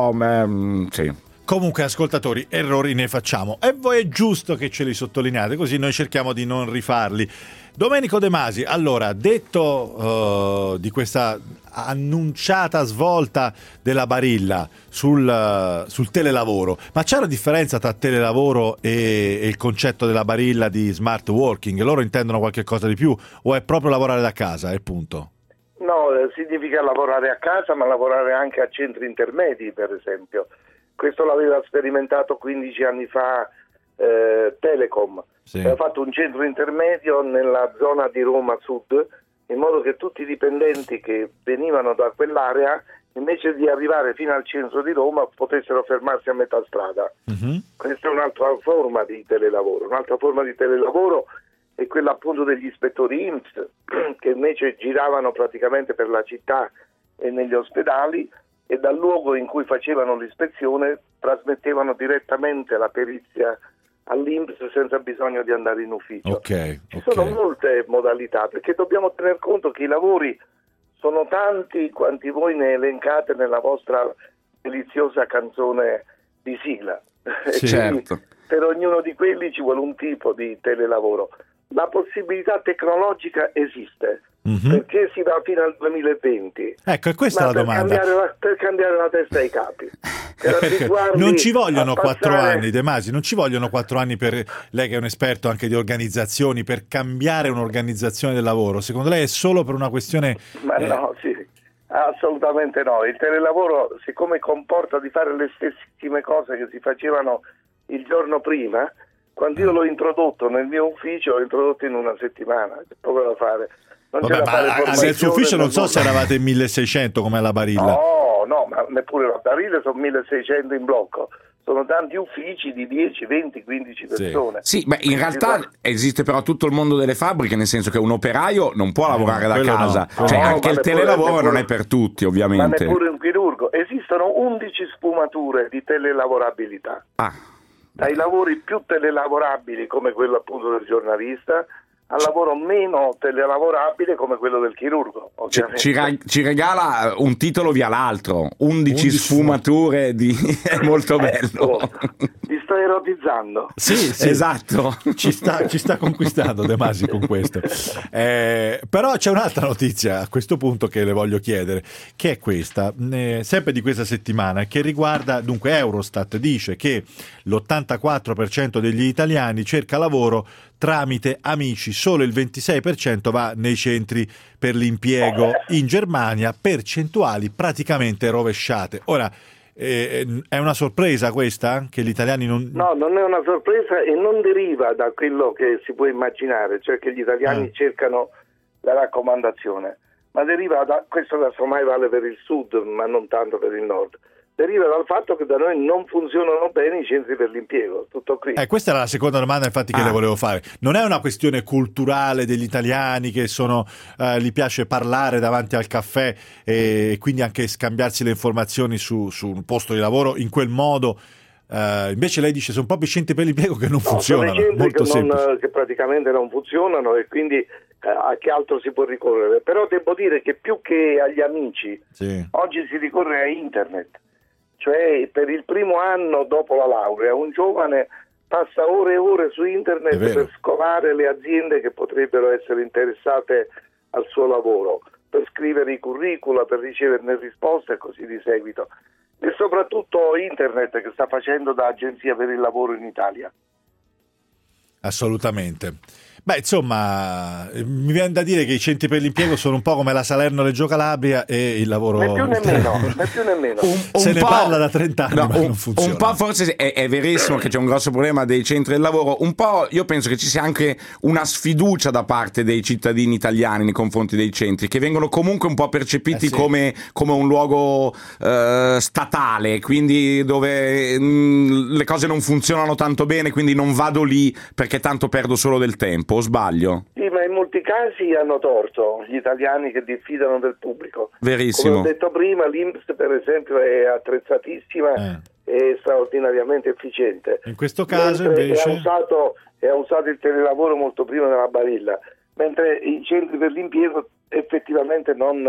Sì. Comunque, ascoltatori, errori ne facciamo e voi è giusto che ce li sottolineate, così noi cerchiamo di non rifarli. Domenico De Masi, allora, detto di questa annunciata svolta della Barilla sul telelavoro, ma c'è una differenza tra telelavoro e il concetto della Barilla di smart working? Loro intendono qualche cosa di più o è proprio lavorare da casa e punto? No, significa lavorare a casa, ma lavorare anche a centri intermedi, per esempio. Questo l'aveva sperimentato 15 anni fa Telecom. Sì. Aveva fatto un centro intermedio nella zona di Roma Sud, in modo che tutti i dipendenti che venivano da quell'area, invece di arrivare fino al centro di Roma, potessero fermarsi a metà strada. Uh-huh. Questa è un'altra forma di telelavoro. Un'altra forma di telelavoro è quella appunto degli ispettori INPS, che invece giravano praticamente per la città e negli ospedali, e dal luogo in cui facevano l'ispezione trasmettevano direttamente la perizia all'INPS senza bisogno di andare in ufficio. Ci sono molte modalità, perché dobbiamo tener conto che i lavori sono tanti quanti voi ne elencate nella vostra deliziosa canzone di sigla. Sì, certo. Per ognuno di quelli ci vuole un tipo di telelavoro. La possibilità tecnologica esiste, perché si va fino al 2020. Ecco, e questa è la domanda. Per cambiare la testa ai capi. Non ci vogliono 4 anni, De Masi, non ci vogliono 4 anni per lei che è un esperto anche di organizzazioni, per cambiare un'organizzazione del lavoro. Secondo lei è solo per una questione... Ma no, sì, assolutamente no. Il telelavoro, siccome comporta di fare le stessime cose che si facevano il giorno prima, quando io l'ho introdotto nel mio ufficio, l'ho introdotto in una settimana, c'è poco da fare. Nel suo ufficio non so se eravate in 1600 come alla Barilla. No, ma neppure la Barilla sono 1600 in blocco. Sono tanti uffici di 10, 20, 15 persone. Sì, ma in realtà esiste però tutto il mondo delle fabbriche, nel senso che un operaio non può lavorare da casa. No. Cioè, anche il telelavoro non è per tutti, ovviamente. Ma neppure un chirurgo. Esistono 11 sfumature di telelavorabilità. Dai lavori più telelavorabili, come quello appunto del giornalista, al lavoro meno telelavorabile come quello del chirurgo. Ci regala un titolo via l'altro, 11 sfumature di... è molto bello. Ti sto erotizzando. Sì, esatto. Ci sta conquistando De Masi con questo. Però c'è un'altra notizia a questo punto che le voglio chiedere, che è questa, sempre di questa settimana, che riguarda, dunque Eurostat dice che l'84% degli italiani cerca lavoro tramite amici, solo il 26% va nei centri per l'impiego. In Germania percentuali praticamente rovesciate. Ora, è una sorpresa questa? Che gli italiani non... No, non è una sorpresa e non deriva da quello che si può immaginare, cioè che gli italiani cercano la raccomandazione, ma deriva da, questo casomai vale per il sud, ma non tanto per il nord, deriva dal fatto che da noi non funzionano bene i centri per l'impiego, tutto qui. Questa era la seconda domanda infatti che le volevo fare. Non è una questione culturale degli italiani che sono gli piace parlare davanti al caffè e quindi anche scambiarsi le informazioni su un posto di lavoro in quel modo? Invece lei dice sono proprio i centri per l'impiego che non funzionano, molto semplice. Che praticamente non funzionano e quindi a che altro si può ricorrere? Però devo dire che più che agli amici, oggi si ricorre a internet. Cioè per il primo anno dopo la laurea un giovane passa ore e ore su internet per scovare le aziende che potrebbero essere interessate al suo lavoro, per scrivere i curricula, per riceverne risposte e così di seguito. E soprattutto internet che sta facendo da agenzia per il lavoro in Italia. Assolutamente. Beh, insomma, mi viene da dire che i centri per l'impiego sono un po' come la Salerno-Reggio Calabria e il lavoro... Né più nemmeno. Se ne parla da 30 anni, ma non funziona. Un po' forse è verissimo che c'è un grosso problema dei centri del lavoro, un po' io penso che ci sia anche una sfiducia da parte dei cittadini italiani nei confronti dei centri, che vengono comunque un po' percepiti come un luogo statale, quindi dove le cose non funzionano tanto bene, quindi non vado lì perché tanto perdo solo del tempo. O sbaglio? Sì, ma in molti casi hanno torto gli italiani che diffidano del pubblico. Verissimo. Come ho detto prima, l'INPS per esempio è attrezzatissima e straordinariamente efficiente. In questo caso invece ha usato il telelavoro molto prima della Barilla, mentre i centri per l'impiego effettivamente non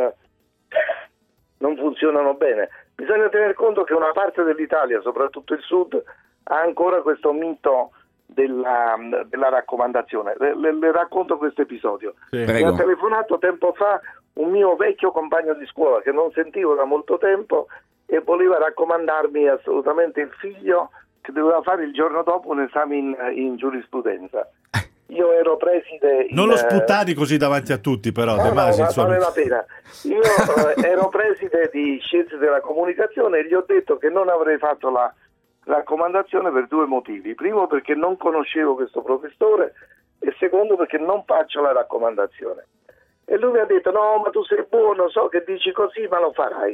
funzionano bene. Bisogna tener conto che una parte dell'Italia, soprattutto il sud, ha ancora questo mito della raccomandazione. Le racconto questo episodio. Sì. Mi ha telefonato tempo fa un mio vecchio compagno di scuola che non sentivo da molto tempo e voleva raccomandarmi assolutamente il figlio che doveva fare il giorno dopo un esame in giurisprudenza. Io ero preside non lo sputtani così davanti a tutti, però no, vale la pena. Io ero preside di scienze della comunicazione e gli ho detto che non avrei fatto la raccomandazione per due motivi: primo perché non conoscevo questo professore e secondo perché non faccio la raccomandazione. E lui mi ha detto: no, ma tu sei buono, so che dici così, ma lo farai.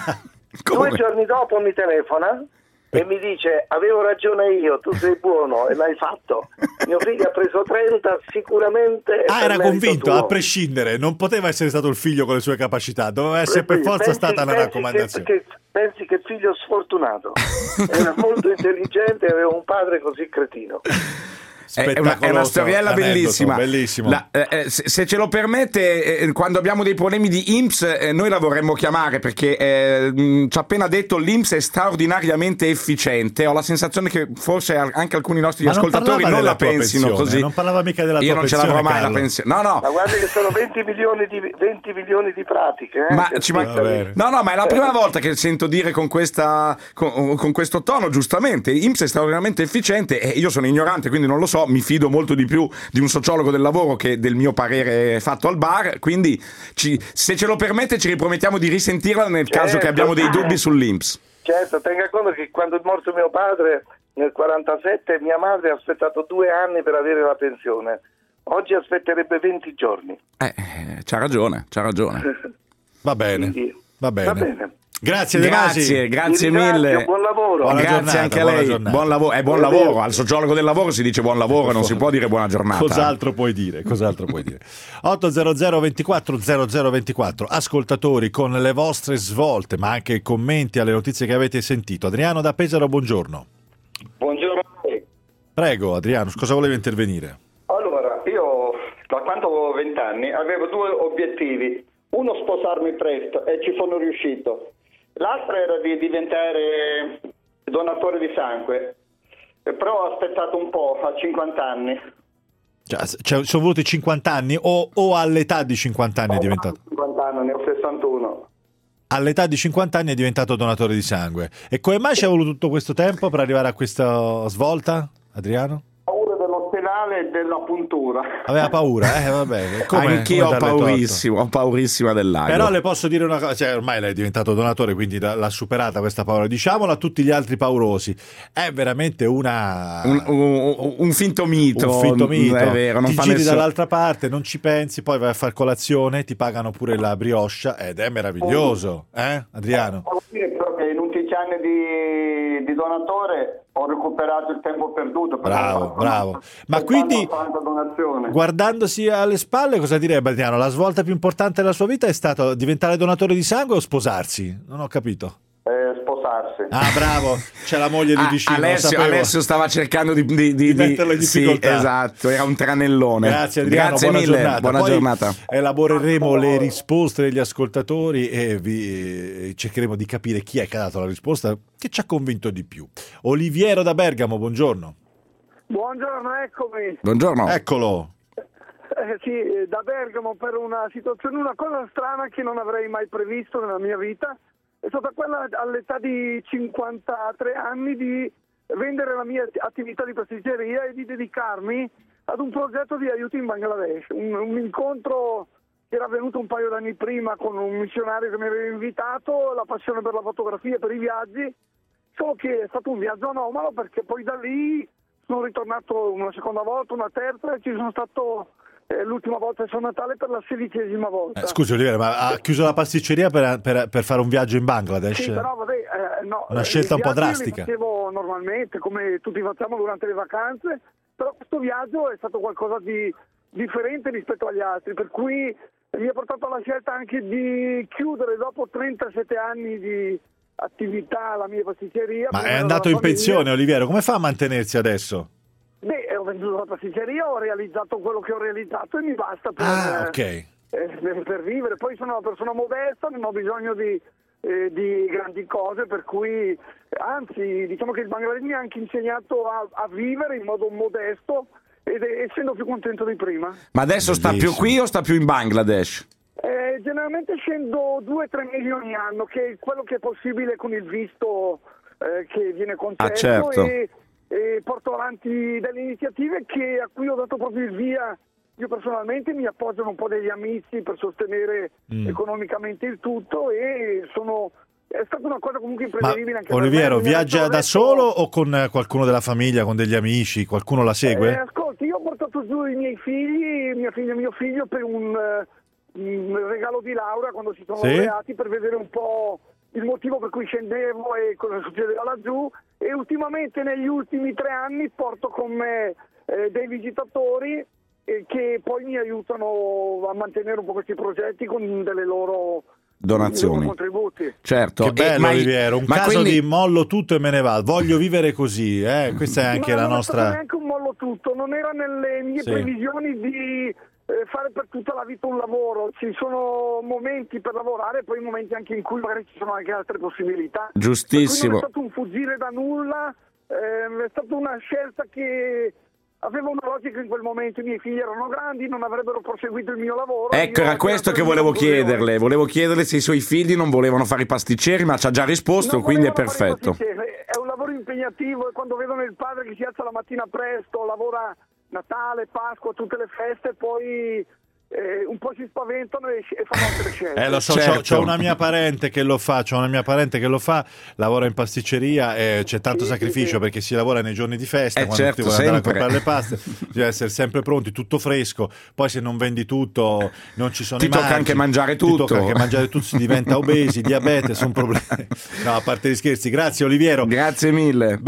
2 giorni dopo mi telefona e mi dice: avevo ragione io, tu sei buono e l'hai fatto. Mio figlio ha preso 30 sicuramente. Era convinto, a prescindere, non poteva essere stato il figlio con le sue capacità, doveva essere per forza stata una raccomandazione. Pensi che figlio sfortunato, era molto intelligente e aveva un padre così cretino. È una storiella bellissima. Se ce lo permette, quando abbiamo dei problemi di INPS, noi la vorremmo chiamare perché ci ha appena detto l'INPS è straordinariamente efficiente. Ho la sensazione che forse anche alcuni nostri ascoltatori non la pensino così. Non parlava mica della tua pensione. Io non ce l'avrò mai la pensione. No. Ma guarda che sono 20 milioni di pratiche. Ma è la prima volta che sento dire con questo tono, giustamente. INPS è straordinariamente efficiente e io sono ignorante, quindi non lo so. Mi fido molto di più di un sociologo del lavoro che del mio parere fatto al bar, quindi se ce lo permette ci ripromettiamo di risentirla nel caso che abbiamo dei dubbi sull'INPS. Certo, tenga conto che quando è morto mio padre nel 47 mia madre ha aspettato 2 anni per avere la pensione, oggi aspetterebbe 20 giorni. C'ha ragione. Va bene. Grazie grazie mille. Buon lavoro. Grazie giornata, anche a lei. Buon lavoro. Buon lavoro. Al sociologo del lavoro si dice buon lavoro, non si può dire buona giornata. Cos'altro puoi dire? 800 24 0024. Ascoltatori con le vostre svolte, ma anche commenti alle notizie che avete sentito. Adriano da Pesaro, buongiorno. Buongiorno a te. Prego, Adriano, cosa voleva intervenire? Allora, io da quando avevo 20 anni avevo 2 obiettivi. Uno, sposarmi presto, e ci sono riuscito. L'altro era di diventare donatore di sangue, però ho aspettato un po', a 50 anni. Sono voluti 50 anni o all'età di 50 anni è diventato? 50 anni, ne ho 61. All'età di 50 anni è diventato donatore di sangue. E come mai ci ha voluto tutto questo tempo per arrivare a questa svolta, Adriano? Paura dell'ospedale e della puntura. Aveva paura, vabbè. Anch'io ho paurissima dell'aria. Però le posso dire una cosa, ormai lei è diventato donatore, quindi l'ha superata questa paura. Diciamolo a tutti gli altri paurosi, è veramente un finto mito. Un finto mito. È vero, non ti fa giri nessuno... dall'altra parte, non ci pensi, poi vai a far colazione, ti pagano pure la brioche ed è meraviglioso, Adriano? Devo dire però che in 11 anni di donatore ho recuperato il tempo perduto. Bravo. Ma quindi, guardandosi alle spalle, cosa direbbe Adriano? La svolta più importante della sua vita è stato diventare donatore di sangue o sposarsi? Non ho capito. Sposarsi. Bravo, c'è la moglie di vicino. Alessio stava cercando di metterlo in difficoltà. Sì, esatto, era un tranellone. Grazie Adriano, grazie buona mille, giornata. Buona giornata. Elaboreremo le risposte degli ascoltatori e cercheremo di capire chi è che ha dato la risposta che ci ha convinto di più. Oliviero da Bergamo, buongiorno. Buongiorno, eccomi. Buongiorno. Eccolo. Sì, da Bergamo per una situazione, una cosa strana che non avrei mai previsto nella mia vita. È stata quella all'età di 53 anni di vendere la mia attività di pasticceria e di dedicarmi ad un progetto di aiuto in Bangladesh. Un incontro che era avvenuto un paio d'anni prima con un missionario che mi aveva invitato, la passione per la fotografia e per i viaggi, solo che è stato un viaggio anomalo perché poi da lì sono ritornato una seconda volta, una terza e ci sono stato l'ultima volta a San Natale per la 16ª volta. Scusi Oliviero, ma ha chiuso la pasticceria per fare un viaggio in Bangladesh? Sì, però vabbè, no, una scelta un po' drastica. Li facevo normalmente, come tutti facciamo durante le vacanze, però questo viaggio è stato qualcosa di differente rispetto agli altri, per cui mi ha portato alla scelta anche di chiudere dopo 37 anni di attività la mia pasticceria. Ma è andato in pensione Oliviero, come fa a mantenersi adesso? Beh, ho venduto la pasticceria, ho realizzato quello che ho realizzato e mi basta per vivere. Poi sono una persona modesta, non ho bisogno di grandi cose, per cui anzi diciamo che il Bangladesh mi ha anche insegnato a vivere in modo modesto ed essendo più contento di prima. Ma adesso sta più qui o sta più in Bangladesh? Generalmente scendo 2-3 mesi ogni anno, che è quello che è possibile con il visto che viene concesso. Certo. E porto avanti delle iniziative a cui ho dato proprio il via. Io personalmente mi appoggiano un po' degli amici per sostenere economicamente il tutto e è stata una cosa comunque imprevedibile. Anche Oliviero, per me. viaggia da solo o con qualcuno della famiglia, con degli amici? Qualcuno la segue? Ascolti, io ho portato giù i miei figli, mia figlia e mio figlio per un regalo di laurea quando si sono laureati, per vedere un po' il motivo per cui scendevo e cosa succedeva laggiù, e ultimamente negli ultimi 3 anni porto con me dei visitatori che poi mi aiutano a mantenere un po' questi progetti con delle loro donazioni, contributi. Certo. Che bello Oliviero, un caso di mollo tutto e me ne vado, voglio vivere così, questa è anche la nostra... Non è neanche un mollo tutto, non era nelle mie previsioni di fare per tutta la vita un lavoro. Ci sono momenti per lavorare e poi momenti anche in cui magari ci sono anche altre possibilità. Giustissimo. Non è stato un fuggire da nulla, è stata una scelta che aveva una logica in quel momento. I miei figli erano grandi, non avrebbero proseguito il mio lavoro. Ecco, era questo che volevo chiederle. Volevo chiederle se i suoi figli non volevano fare i pasticceri, ma ci ha già risposto, quindi è perfetto. È un lavoro impegnativo e quando vedono il padre che si alza la mattina presto, lavora Natale, Pasqua, tutte le feste, poi un po' si spaventano e fanno altre scelte. Lo so, c'ho una mia parente che lo fa, lavora in pasticceria e c'è tanto sacrificio perché si lavora nei giorni di festa, quando ti vuoi andare a comprare le paste, devi essere sempre pronti, tutto fresco, poi se non vendi tutto non ci sono ti tocca anche mangiare tutto, si diventa obesi, diabete, sono problemi. No, a parte gli scherzi, grazie Oliviero. Grazie mille.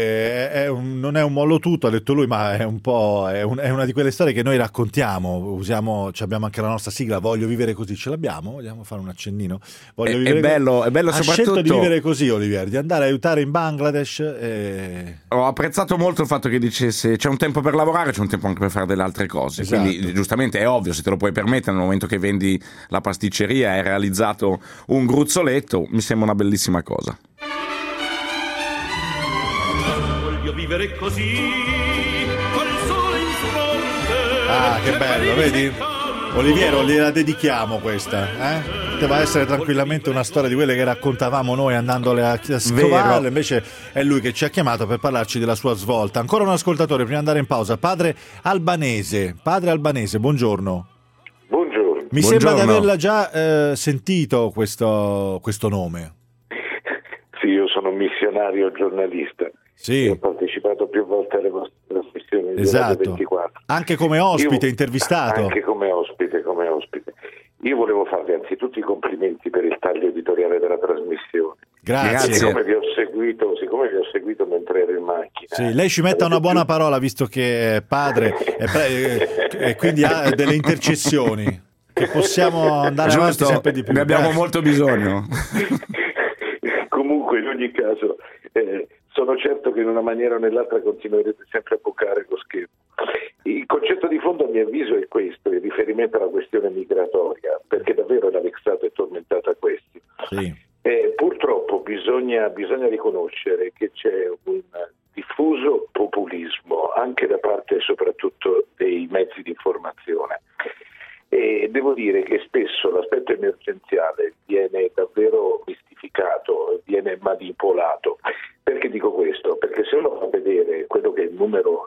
Non è un mollo tutto, ha detto lui, ma è una di quelle storie che noi raccontiamo, abbiamo anche la nostra sigla, voglio vivere così, ce l'abbiamo? Vogliamo fare un accennino? È bello soprattutto. Ha scelto di vivere così Olivier, di andare a aiutare in Bangladesh. Ho apprezzato molto il fatto che dicesse c'è un tempo per lavorare, c'è un tempo anche per fare delle altre cose. Esatto. Quindi giustamente è ovvio, se te lo puoi permettere nel momento che vendi la pasticceria e hai realizzato un gruzzoletto, mi sembra una bellissima cosa. Voglio vivere così, col sole in fronte. Che bello, vedi? Oliviero, gliela dedichiamo questa, Poteva essere tranquillamente una storia di quelle che raccontavamo noi andandole a scovarle, invece è lui che ci ha chiamato per parlarci della sua svolta. Ancora un ascoltatore, prima di andare in pausa, Padre Albanese, buongiorno. Buongiorno. Mi sembra di averla già sentito questo nome. Sì, io sono un missionario giornalista. Sì. Ho partecipato più volte alle vostre trasmissioni. Esatto. 24. Anche come ospite, intervistato. Anche come ospite. Io volevo farvi anzitutto i complimenti per il taglio editoriale della trasmissione. Grazie. Siccome vi ho seguito mentre ero in macchina. Sì, lei ci metta una buona parola visto che è padre e quindi ha delle intercessioni che possiamo andare avanti sempre di più. Ne abbiamo molto bisogno. Comunque in ogni caso sono certo che in una maniera o nell'altra continuerete sempre a bucare lo schermo. Il concetto di fondo a mio avviso è questo, il riferimento alla questione migratoria, perché davvero è vexato e tormentato a questi. Sì. Purtroppo bisogna riconoscere che c'è un diffuso populismo anche che spesso l'aspetto emergenziale viene davvero mistificato, viene manipolato. Perché dico questo? Perché se uno fa vedere quello che è il numero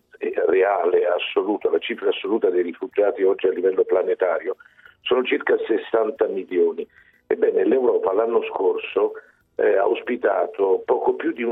reale, assoluto, la cifra assoluta dei rifugiati oggi a livello planetario, sono circa 60 milioni. Ebbene, l'Europa l'anno scorso ha ospitato poco più di un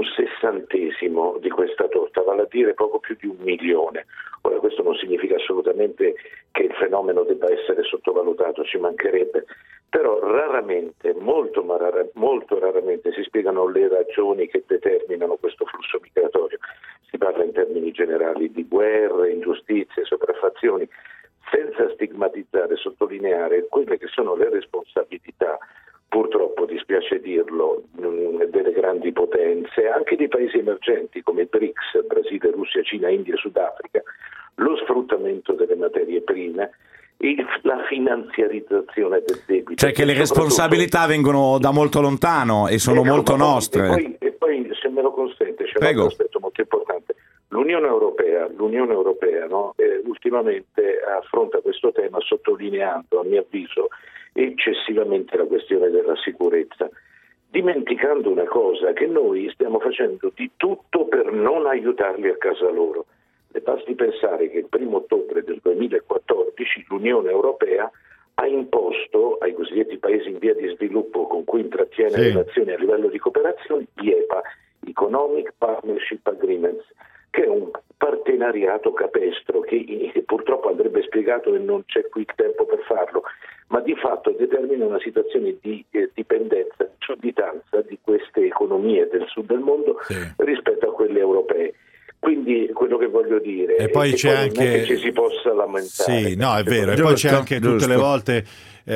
60° di questa torta, vale a dire poco più di 1 milione. Ora, questo non significa assolutamente che il fenomeno debba essere sottovalutato, ci mancherebbe, però raramente, molto raramente si spiegano le ragioni che determinano questo flusso migratorio. Si parla in termini generali di guerre, ingiustizie, sopraffazioni, senza stigmatizzare, sottolineare quelle che sono le responsabilità, purtroppo dispiace dirlo, delle grandi potenze, anche dei paesi emergenti come i BRICS, Brasile, Russia, Cina, India e Sudafrica, lo sfruttamento delle materie prime, la finanziarizzazione del debito. Cioè che le responsabilità vengono da molto lontano e sono molto nostre. E poi, se me lo consente, c'è un altro aspetto molto importante. L'Unione Europea no, ultimamente affronta questo tema sottolineando, a mio avviso, eccessivamente la questione della sicurezza, dimenticando una cosa, che noi stiamo facendo di tutto per non aiutarli a casa loro. E basti pensare che il 1° ottobre del 2014 l'Unione Europea ha imposto ai cosiddetti paesi in via di sviluppo con cui intrattiene relazioni a livello di cooperazione gli EPA, Economic Partnership Agreements, che è un partenariato capestro che purtroppo andrebbe spiegato e non c'è qui il tempo per farlo, ma di fatto determina una situazione di dipendenza, sudditanza di queste economie del sud del mondo rispetto a quelle europee. Quindi quello che voglio dire e poi è c'è che anche... non è che ci si possa lamentare. Sì, no, è vero. E poi c'è anche tutte le volte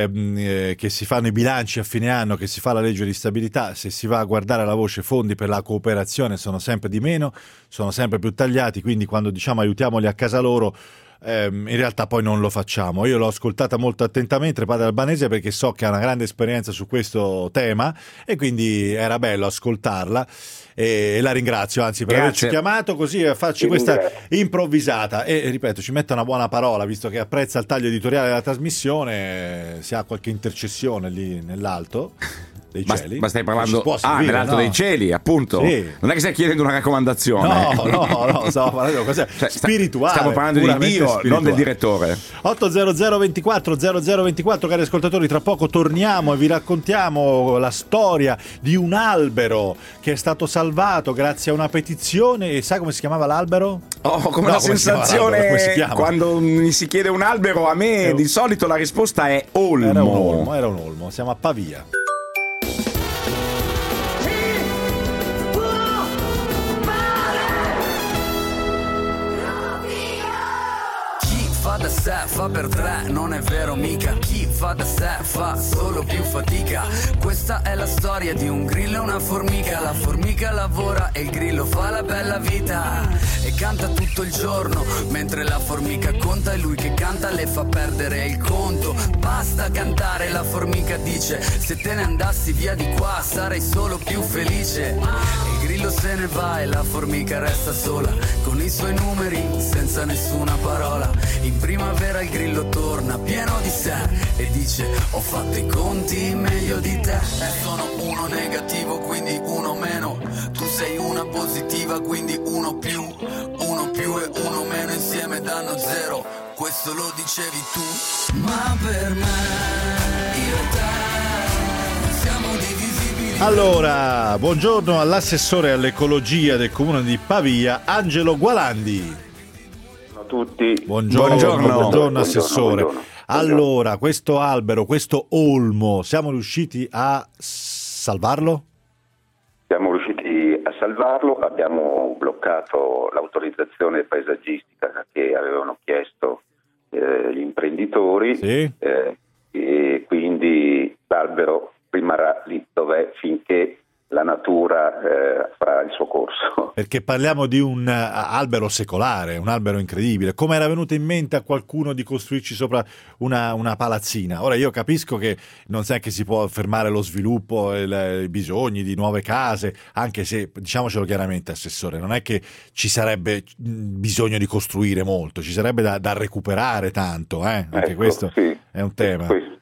che si fanno i bilanci a fine anno, che si fa la legge di stabilità, se si va a guardare la voce fondi per la cooperazione sono sempre di meno, sono sempre più tagliati, quindi quando diciamo aiutiamoli a casa loro in realtà poi non lo facciamo. Io l'ho ascoltata molto attentamente, padre Albanese, perché so che ha una grande esperienza su questo tema e quindi era bello ascoltarla e la ringrazio anzi per averci chiamato così a farci questa improvvisata e ripeto ci metta una buona parola, visto che apprezza il taglio editoriale della trasmissione, se ha qualche intercessione lì nell'alto dei cieli. Ma stai parlando nell'alto dei cieli, appunto. Sì. Non è che stai chiedendo una raccomandazione. No, stavo parlando di cosa spirituale. Stiamo parlando di Dio, spirituale. Non del direttore. 800 24 0024, cari ascoltatori, tra poco torniamo e vi raccontiamo la storia di un albero che è stato salvato grazie a una petizione. E sai come si chiamava l'albero? Come una sensazione quando mi si chiede un albero, a me di solito la risposta è olmo. Era un olmo. Siamo a Pavia. Da sé fa per tre, non è vero mica. Chi fa da sé fa solo più fatica. Questa è la storia di un grillo e una formica. La formica lavora e il grillo fa la bella vita e canta tutto il giorno mentre la formica conta e lui che canta le fa perdere il conto. Basta cantare, la formica dice, se te ne andassi via di qua sarei solo più felice. Il grillo se ne va e la formica resta sola con i suoi numeri senza nessuna parola. In primavera il grillo torna pieno di sé e dice ho fatto i conti meglio di te. Sono uno negativo quindi uno meno, tu sei una positiva quindi uno più e uno meno insieme danno 0. Questo lo dicevi tu, ma per me io e te siamo divisibili. Allora, buongiorno all'assessore all'ecologia del comune di Pavia, Angelo Gualandi. Tutti. Buongiorno assessore. Buongiorno. Allora, questo albero, questo olmo, siamo riusciti a salvarlo? Siamo riusciti a salvarlo, abbiamo bloccato l'autorizzazione paesaggistica che avevano chiesto gli imprenditori e quindi l'albero rimarrà lì dov'è finché la natura farà il suo corso. Perché parliamo di un albero secolare, un albero incredibile. Come era venuto in mente a qualcuno di costruirci sopra una palazzina? Ora io capisco che non sai che si può fermare lo sviluppo e i bisogni di nuove case, anche se, diciamocelo chiaramente assessore, non è che ci sarebbe bisogno di costruire molto, ci sarebbe da recuperare tanto, anche questo è un tema.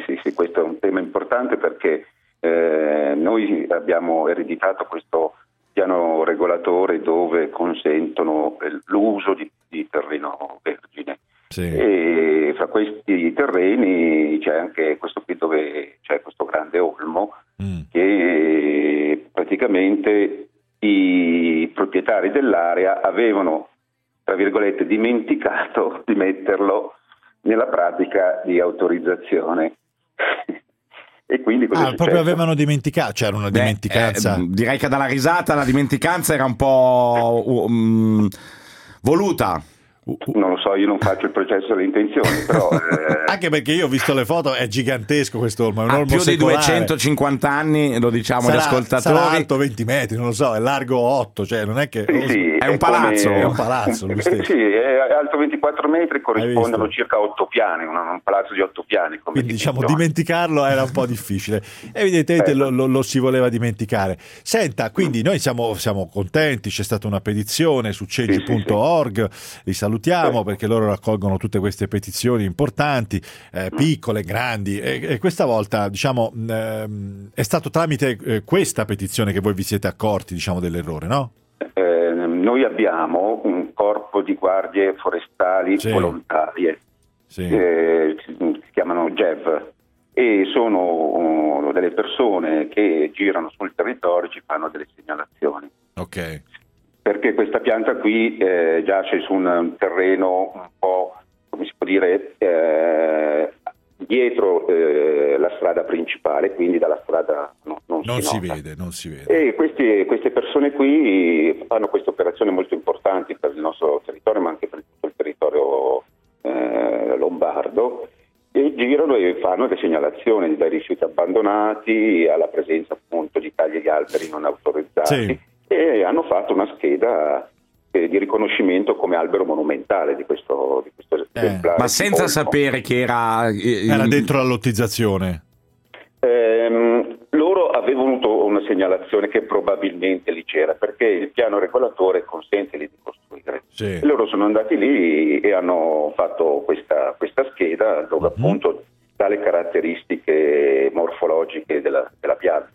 questo è un tema importante perché noi abbiamo ereditato questo piano regolatore dove consentono l'uso di terreno vergine. E fra questi terreni c'è anche questo qui dove c'è questo grande olmo che praticamente i proprietari dell'area avevano, tra virgolette, dimenticato di metterlo nella pratica di autorizzazione. E quindi proprio avevano dimenticato, c'era una dimenticanza. Direi che dalla risata la dimenticanza era un po' voluta. Non lo so, io non faccio il processo delle intenzioni, però anche perché io ho visto le foto, è gigantesco questo olmo, è un olmo più secolare. di 250 anni, lo diciamo agli ascoltatori. Sarà alto 20 metri, non lo so, è largo 8, cioè non è che è un palazzo, è un palazzo lui stesso. Sì, è alto 24 metri, corrispondono circa 8 piani, un palazzo di 8 piani. Quindi diciamo dimenticarlo era un po' difficile, evidentemente lo si voleva dimenticare. Senta, quindi noi siamo contenti, c'è stata una petizione su cegi.org, li salutiamo perché loro raccolgono tutte queste petizioni importanti, piccole, grandi, e questa volta diciamo è stato tramite questa petizione che voi vi siete accorti, diciamo, dell'errore, no? Noi abbiamo un corpo di guardie forestali volontarie, si chiamano GEV, e sono delle persone che girano sul territorio e ci fanno delle segnalazioni. Ok. Perché questa pianta qui giace su un terreno un po', come si può dire, dietro la strada principale, quindi dalla strada non si vede. E queste persone qui fanno queste operazioni molto importanti per il nostro territorio, ma anche per tutto il territorio lombardo, e girano e fanno le segnalazioni dai rifiuti abbandonati alla presenza appunto di tagli di alberi non autorizzati, e hanno fatto una scheda di riconoscimento come albero monumentale di questo esemplare. Ma senza sapere che era dentro la lottizzazione. Loro avevano avuto una segnalazione che probabilmente lì c'era, perché il piano regolatore consente lì di costruire. E loro sono andati lì e hanno fatto questa scheda dove appunto dà le caratteristiche morfologiche della pianta.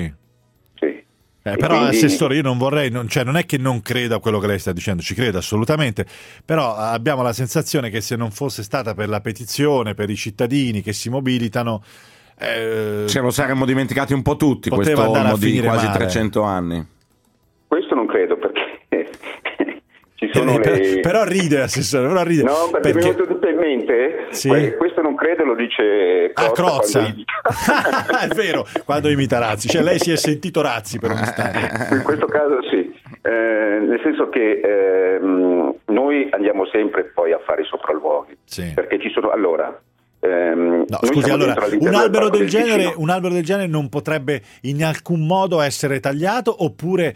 Però quindi... Assessore, io non vorrei, non è che non credo a quello che lei sta dicendo, ci credo assolutamente, però abbiamo la sensazione che se non fosse stata per la petizione, per i cittadini che si mobilitano, ce lo saremmo dimenticati un po' tutti, questo olmo di quasi 300 anni. Questo non credo, perché ci sono però ride, Assessore, però ride. No, perché mi è venuto in mente, questo non credo, lo dice Crozza. È vero, quando imita Razzi, cioè lei si è sentito Razzi per un istante. In questo caso sì, nel senso che noi andiamo sempre poi a fare i sopralluoghi, perché ci sono scusi, allora un albero del genere non potrebbe in alcun modo essere tagliato, oppure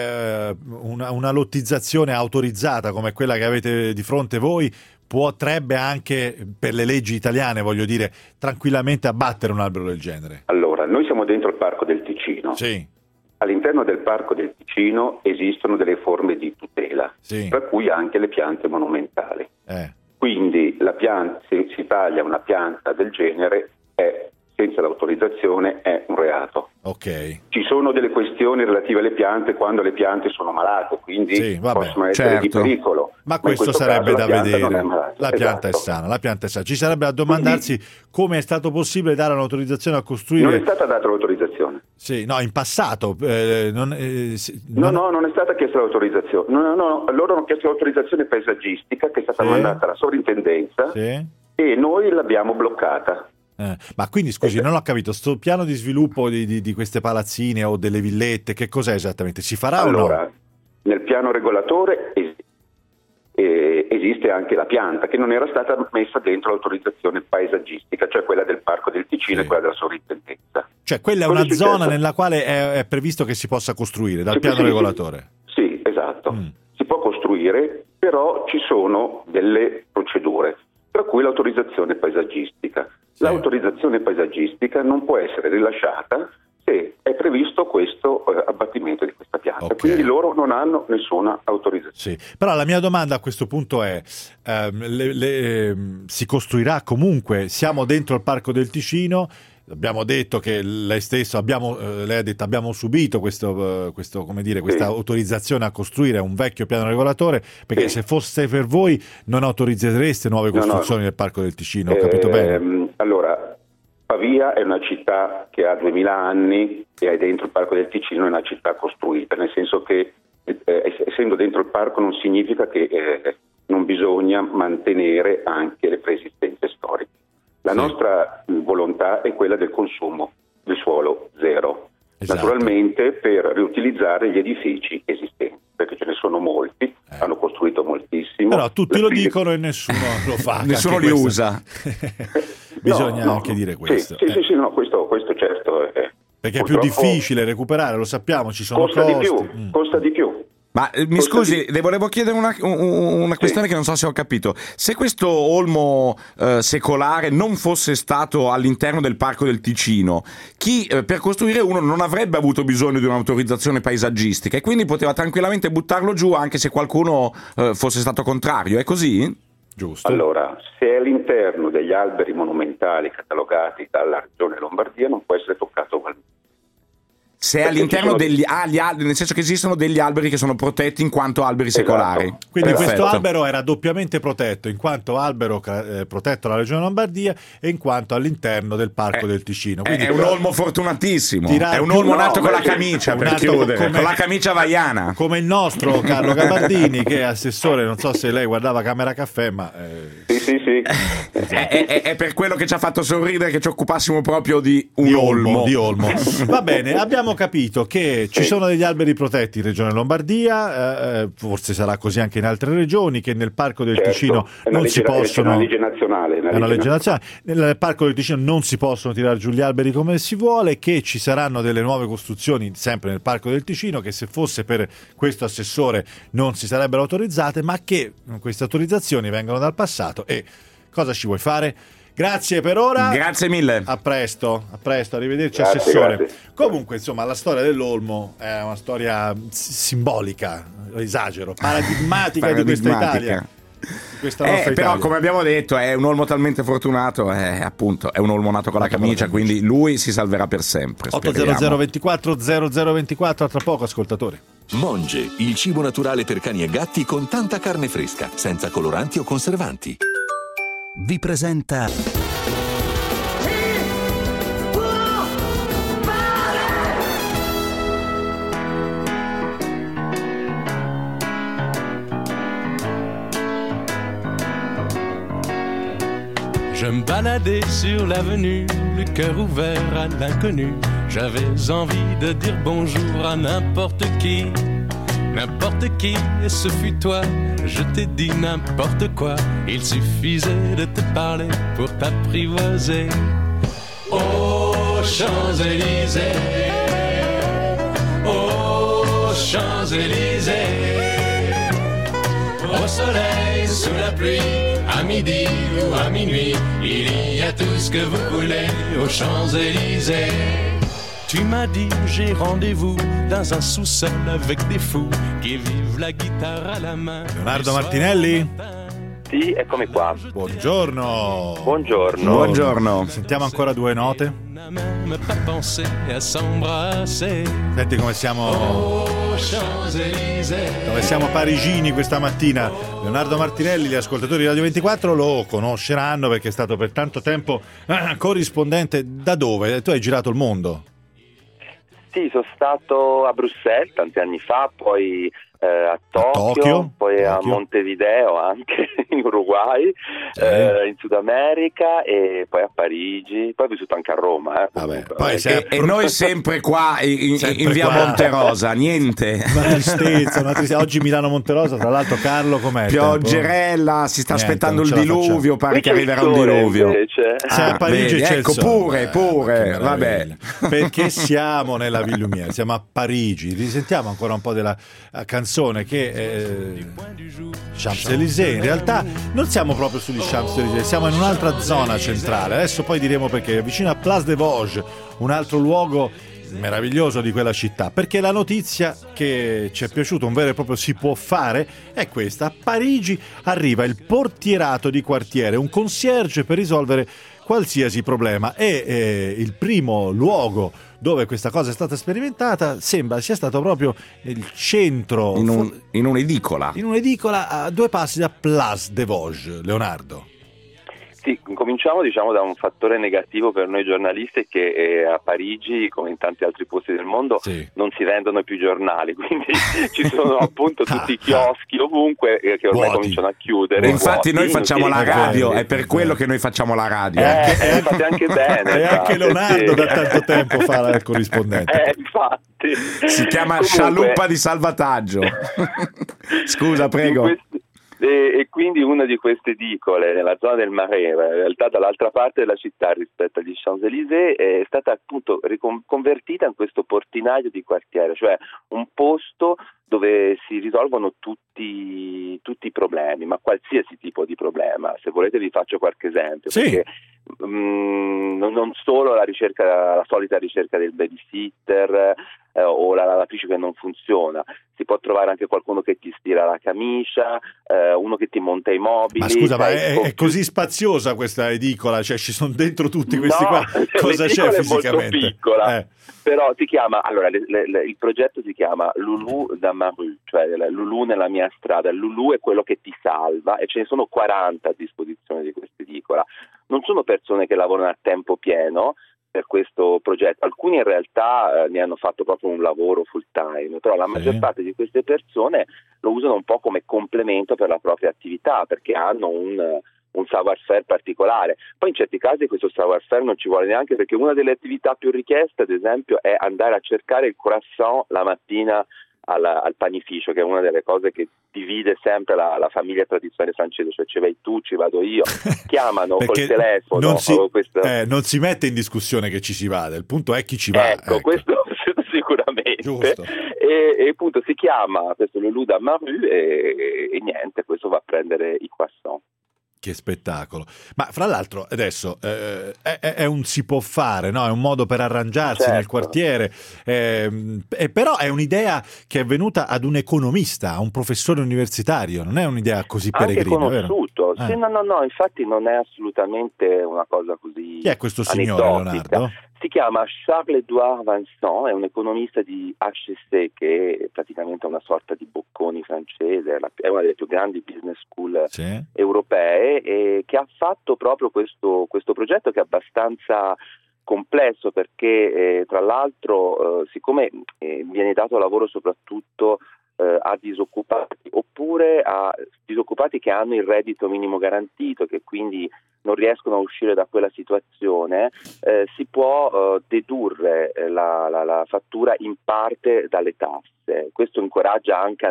una lottizzazione autorizzata come quella che avete di fronte voi potrebbe anche, per le leggi italiane, voglio dire, tranquillamente abbattere un albero del genere? Allora, noi siamo dentro il Parco del Ticino. All'interno del Parco del Ticino esistono delle forme di tutela, tra cui anche le piante monumentali. Quindi se si taglia una pianta del genere senza l'autorizzazione è un reato. Ci sono delle questioni relative alle piante quando le piante sono malate, quindi possono essere di pericolo. Ma questo sarebbe da vedere. La pianta è sana, Ci sarebbe da domandarsi come è stato possibile dare un'autorizzazione a costruire. Non è stata data l'autorizzazione. In passato non è stata chiesta l'autorizzazione. No, loro hanno chiesto l'autorizzazione paesaggistica che è stata mandata alla sovrintendenza e noi l'abbiamo bloccata. Ma quindi scusi, non ho capito, sto piano di sviluppo di queste palazzine o delle villette, che cos'è esattamente? Si farà o no? Nel piano regolatore esiste anche la pianta che non era stata messa dentro l'autorizzazione paesaggistica, cioè quella del Parco del Ticino e quella della sovrintendenza. Cioè quella è una zona nella quale è previsto che si possa costruire dal piano regolatore? Sì, esatto. Si può costruire, però ci sono delle procedure, tra cui l'autorizzazione paesaggistica. L'autorizzazione paesaggistica non può essere rilasciata se è previsto questo abbattimento di questa pianta, quindi loro non hanno nessuna autorizzazione. Sì. Però la mia domanda a questo punto è, si costruirà comunque, siamo dentro il Parco del Ticino, abbiamo detto che lei stesso lei ha detto abbiamo subito questa autorizzazione a costruire un vecchio piano regolatore, perché se fosse per voi non autorizzereste nuove costruzioni nel Parco del Ticino, ho capito bene? Allora, Pavia è una città che ha 2000 anni e è dentro il Parco del Ticino, è una città costruita, nel senso che essendo dentro il parco non significa che non bisogna mantenere anche le preesistenze storiche. La nostra volontà è quella del consumo del suolo zero, naturalmente per riutilizzare gli edifici esistenti, perché ce ne sono molti, hanno costruito moltissimo. Però tutti lo dicono e nessuno lo fa. Nessuno li usa. Bisogna anche dire questo. Sì, questo certo. Perché è più difficile recuperare, lo sappiamo, ci sono costi. Costa di più. Ma mi scusi, le volevo chiedere una questione che non so se ho capito. Se questo olmo secolare non fosse stato all'interno del Parco del Ticino, chi per costruire uno non avrebbe avuto bisogno di un'autorizzazione paesaggistica e quindi poteva tranquillamente buttarlo giù anche se qualcuno fosse stato contrario, è così? Giusto. Allora, se è all'interno degli alberi monumentali catalogati dalla Regione Lombardia non può essere toccato ugualmente. Se è all'interno degli alberi, nel senso che esistono degli alberi che sono protetti in quanto alberi secolari. Quindi questo albero era doppiamente protetto, in quanto albero protetto dalla Regione Lombardia e in quanto all'interno del Parco del Ticino. Quindi è un olmo fortunatissimo, è un olmo nato con la camicia, per chiudere, con la camicia hawaiana. Come il nostro Carlo Gabardini, che è assessore, non so se lei guardava Camera Caffè, ma... Sì. È per quello che ci ha fatto sorridere che ci occupassimo proprio di un olmo. Di olmo. Va bene, abbiamo capito che ci sono degli alberi protetti in Regione Lombardia, forse sarà così anche in altre regioni, che nel Parco del Ticino non si possono... È una legge nazionale. È una legge nazionale. Nel Parco del Ticino non si possono tirare giù gli alberi come si vuole, che ci saranno delle nuove costruzioni sempre nel Parco del Ticino, che se fosse per questo assessore non si sarebbero autorizzate, ma che queste autorizzazioni vengono dal passato. E cosa ci vuoi fare? Grazie per ora. Grazie mille. A presto, arrivederci assessore. Grazie. Comunque, insomma, la storia dell'olmo è una storia simbolica, esagero, paradigmatica di questa Italia. Questa nostra però Italia. Come abbiamo detto è un olmo talmente fortunato, appunto è un olmo nato con la camicia, quindi lui si salverà per sempre. 800 24 0024, tra poco ascoltatori. Monge, il cibo naturale per cani e gatti con tanta carne fresca, senza coloranti o conservanti. Vi presenta Je me baladais sur l'avenue, le cœur ouvert à l'inconnu. J'avais envie de dire bonjour à n'importe qui, et ce fut toi. Je t'ai dit n'importe quoi, il suffisait de te parler pour t'apprivoiser. Aux Champs-Élysées, aux Champs-Élysées, au soleil, sous la pluie, à midi ou à minuit, il y a tout ce que vous voulez aux Champs-Élysées. Tu m'as dit j'ai rendez-vous dans un sous-sol avec des fous qui vivent la chitarra alla main. Leonardo Martinelli? Sì, eccomi qua. Buongiorno. Buongiorno. Sentiamo ancora due note. Senti come siamo parigini questa mattina. Leonardo Martinelli, gli ascoltatori di Radio 24 lo conosceranno perché è stato per tanto tempo corrispondente. Da dove? Tu hai girato il mondo. Sì, sono stato a Bruxelles tanti anni fa, poi a Tokyo, poi a Montevideo anche in Uruguay, in Sud America e poi a Parigi, poi ho vissuto anche a Roma. Poi e noi sempre qua in via Monterosa, niente. Una tristezza. Oggi Milano-Monterosa, tra l'altro Carlo com'è? Pioggerella, si sta aspettando il diluvio, pare che arriverà un diluvio. A Parigi c'è il sole. Pure, vabbè. Perché siamo nella Ville Lumière, siamo a Parigi, risentiamo ancora un po' della canzone che Champs-Élysées. In realtà non siamo proprio sugli Champs-Élysées, siamo in un'altra zona centrale. Adesso poi diremo perché, vicino a Place des Vosges, un altro luogo meraviglioso di quella città, perché la notizia che ci è piaciuta, un vero e proprio si può fare, è questa: a Parigi arriva il portierato di quartiere, un concierge per risolvere qualsiasi problema, e il primo luogo dove questa cosa è stata sperimentata sembra sia stato proprio nel centro, in un'edicola a 2 passi da Place des Vosges. Leonardo. Sì, cominciamo da un fattore negativo per noi giornalisti, che a Parigi, come in tanti altri posti del mondo, non si vendono più giornali, quindi ci sono appunto tutti i chioschi ovunque che ormai cominciano a chiudere. Infatti noi facciamo la radio, è per quello che noi facciamo la radio. Fate anche bene. E anche Leonardo da tanto tempo fa il corrispondente. Infatti. Si chiama scialuppa di salvataggio. Scusa, prego. E quindi una di queste edicole nella zona del Marais, in realtà dall'altra parte della città rispetto agli Champs-Élysées, è stata appunto convertita in questo portinaio di quartiere, cioè un posto dove si risolvono tutti i problemi, ma qualsiasi tipo di problema. Se volete vi faccio qualche esempio, perché non solo la solita ricerca del babysitter o la lavatrice che non funziona, si può trovare anche qualcuno che ti stira la camicia, uno che ti monta i mobili. Ma scusa, ma è così spaziosa questa edicola? Cioè ci sono dentro tutti questi qua? Cosa c'è fisicamente? È molto piccola, però si chiama, allora il progetto si chiama Loulou dans ma rue, cioè Loulou nella mia strada. Loulou è quello che ti salva, e ce ne sono 40 a disposizione di questa edicola. Non sono persone che lavorano a tempo pieno per questo progetto, alcuni in realtà ne hanno fatto proprio un lavoro full time, però la maggior parte di queste persone lo usano un po' come complemento per la propria attività, perché hanno un savoir-faire particolare. Poi in certi casi questo savoir-faire non ci vuole neanche, perché una delle attività più richieste, ad esempio, è andare a cercare il croissant la mattina al panificio, che è una delle cose che divide sempre la famiglia tradizionale francese, cioè ci vai tu, ci vado io, chiamano col telefono. Non si mette in discussione che ci si vada, il punto è chi ci va. Ecco. Questo sicuramente. E appunto si chiama questo Loulou dans ma rue e niente, questo va a prendere i croissant. Che spettacolo. Ma fra l'altro adesso è un si può fare, no? È un modo per arrangiarsi nel quartiere, però è un'idea che è venuta ad un economista, a un professore universitario, non è un'idea così peregrina, conosciuto. Vero? Sì, no, infatti non è assolutamente una cosa così. Chi è questo signore, Leonardo? Si chiama Charles-Édouard Vincent, è un economista di HEC, che è praticamente una sorta di Bocconi francese, è una delle più grandi business school europee, e che ha fatto proprio questo progetto, che è abbastanza complesso, perché tra l'altro siccome viene dato lavoro soprattutto a disoccupati, oppure a disoccupati che hanno il reddito minimo garantito, che quindi non riescono a uscire da quella situazione, si può dedurre la fattura in parte dalle tasse. Questo incoraggia anche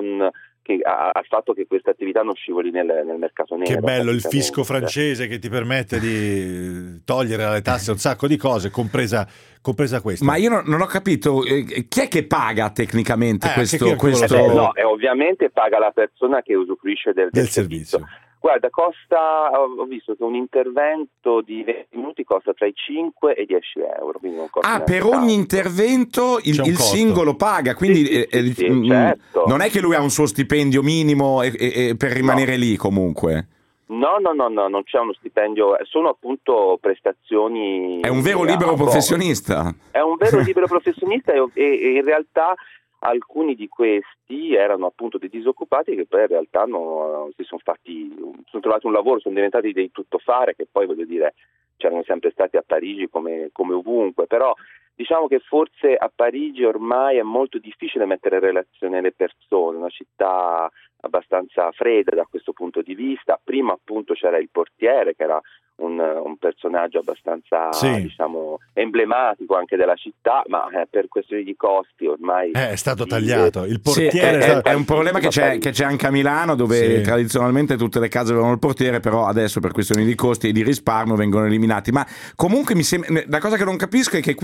al fatto che questa attività non scivoli nel mercato nero. Che bello il fisco francese che ti permette di togliere dalle tasse un sacco di cose, compresa questa. Ma io non ho capito, chi è che paga tecnicamente questo? No, ovviamente paga la persona che usufruisce del servizio. Guarda, ho visto che un intervento di 20 minuti costa tra i 5 e 10 euro. Quindi non costa per ogni intervento il singolo paga, quindi certo. Non è che lui ha un suo stipendio minimo per rimanere lì comunque. No, non c'è uno stipendio, sono appunto prestazioni. È un vero libero professionista. È un vero libero professionista e in realtà alcuni di questi erano appunto dei disoccupati che poi in realtà sono trovati un lavoro, sono diventati dei tuttofare, che poi voglio dire c'erano sempre stati a Parigi come ovunque, però diciamo che forse a Parigi ormai è molto difficile mettere in relazione le persone, una città abbastanza fredda da questo punto di vista. Prima appunto c'era il portiere, che era un personaggio abbastanza diciamo emblematico anche della città, ma per questioni di costi ormai è stato tagliato. Il portiere è un problema che c'è anche a Milano, dove tradizionalmente tutte le case avevano il portiere, però adesso per questioni di costi e di risparmio vengono eliminati. Ma comunque mi sembra, la cosa che non capisco è che quindi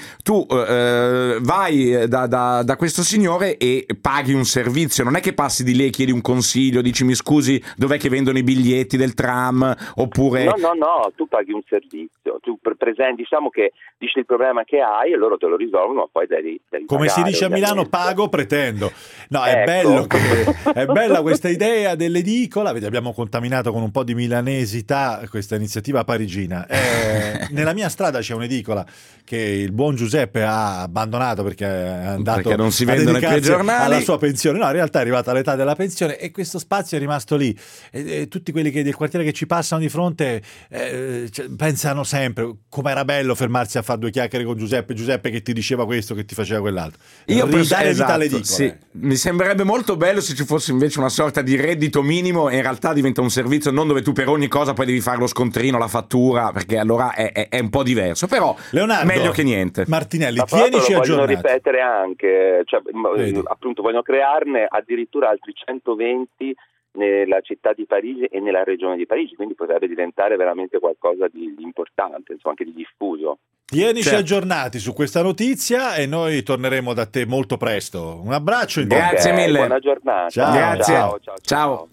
tu vai da questo signore e paghi un servizio, non è che passi di lì e chiedi un consiglio, dici mi scusi dov'è che vendono i biglietti del tram, oppure... No, tu paghi un servizio, tu presenti, diciamo che dici il problema che hai e loro te lo risolvono, ma poi devi come pagare, si dice a Milano, ovviamente. pago, pretendo. No, è bello è bella questa idea dell'edicola. Abbiamo contaminato con un po' di milanesità questa iniziativa parigina. Nella mia strada c'è un'edicola che il buon Giuseppe ha abbandonato perché è andato perché non si vendono più i giornali, alla sua pensione. No, in realtà è arrivata all'età della pensione e questo spazio è rimasto lì. E tutti quelli del quartiere che ci passano di fronte pensano sempre com'era bello fermarsi a fare due chiacchiere con Giuseppe che ti diceva questo, che ti faceva quell'altro. Sì, mi sembrerebbe molto bello se ci fosse invece una sorta di reddito minimo e in realtà diventa un servizio non dove tu per ogni cosa poi devi fare lo scontrino, la fattura, perché allora è un po' diverso, però Leonardo, meglio che niente. Martinelli, tienici aggiornati. Vogliono ripetere anche, appunto vogliono crearne addirittura altri 120 nella città di Parigi e nella regione di Parigi, quindi potrebbe diventare veramente qualcosa di importante, insomma, anche di diffuso. Tienici aggiornati su questa notizia e noi torneremo da te molto presto. Un abbraccio. Grazie mille. Buona giornata. Ciao. Grazie. Ciao.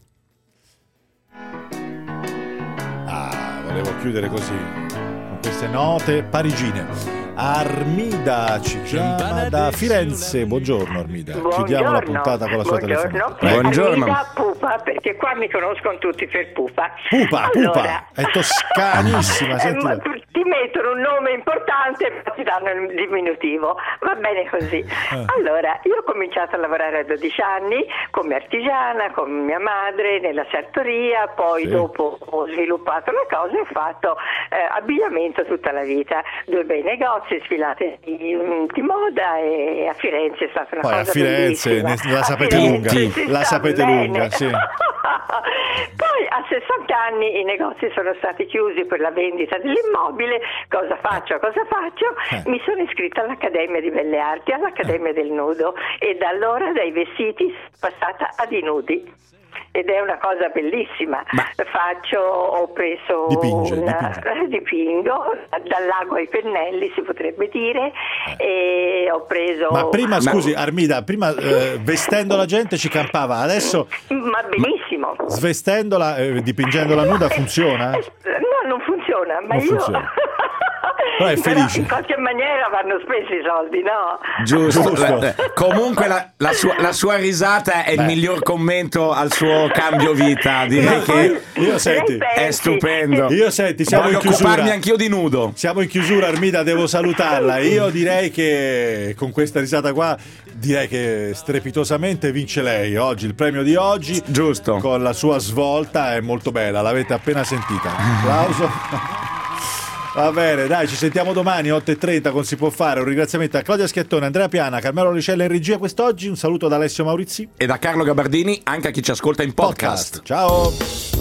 Volevo chiudere così con queste note parigine. Armida ci chiama da Firenze. Buongiorno Armida. Chiudiamo la puntata con la sua telefonata. Buongiorno. Armida Pupa, perché qua mi conoscono tutti per Pupa. Pupa, è toscanissima. Ti mettono un nome importante e ti danno il diminutivo. Va bene così. Allora, io ho cominciato a lavorare a 12 anni come artigiana, con mia madre nella sartoria, poi dopo ho sviluppato la cosa e ho fatto abbigliamento tutta la vita. 2 bei negozi, sfilate di moda, e a Firenze è stata una cosa bellissima. Poi a Firenze la sapete lunga, la sapete lunga, sì. Poi a 60 anni i negozi sono stati chiusi per la vendita dell'immobile. Cosa faccio? Mi sono iscritta all'Accademia di Belle Arti, all'Accademia del Nudo, e da allora dai vestiti sono passata ad i nudi. Ed è una cosa bellissima. Ho preso dipingo dal lago ai pennelli, si potrebbe dire, e ho preso. Ma prima, scusi Armida, prima vestendo la gente ci campava, adesso ma benissimo. Svestendola, dipingendola nuda funziona? No, non funziona, ma non funziona. Però è felice. In qualche maniera vanno spesi i soldi, no? Giusto. Comunque la sua risata è il miglior commento al suo cambio vita. Direi che è stupendo. Siamo in chiusura. Occuparmi anch'io di nudo. Siamo in chiusura, Armida, devo salutarla. Io direi che con questa risata qua che strepitosamente vince lei oggi, il premio di oggi. Giusto. Con la sua svolta è molto bella, l'avete appena sentita. Applauso. Va bene, dai, ci sentiamo domani 8:30 con Si Può Fare. Un ringraziamento a Claudia Schiattone, Andrea Piana, Carmelo Ricella in regia quest'oggi. Un saluto da Alessio Maurizi e da Carlo Gabardini, anche a chi ci ascolta in podcast. Ciao.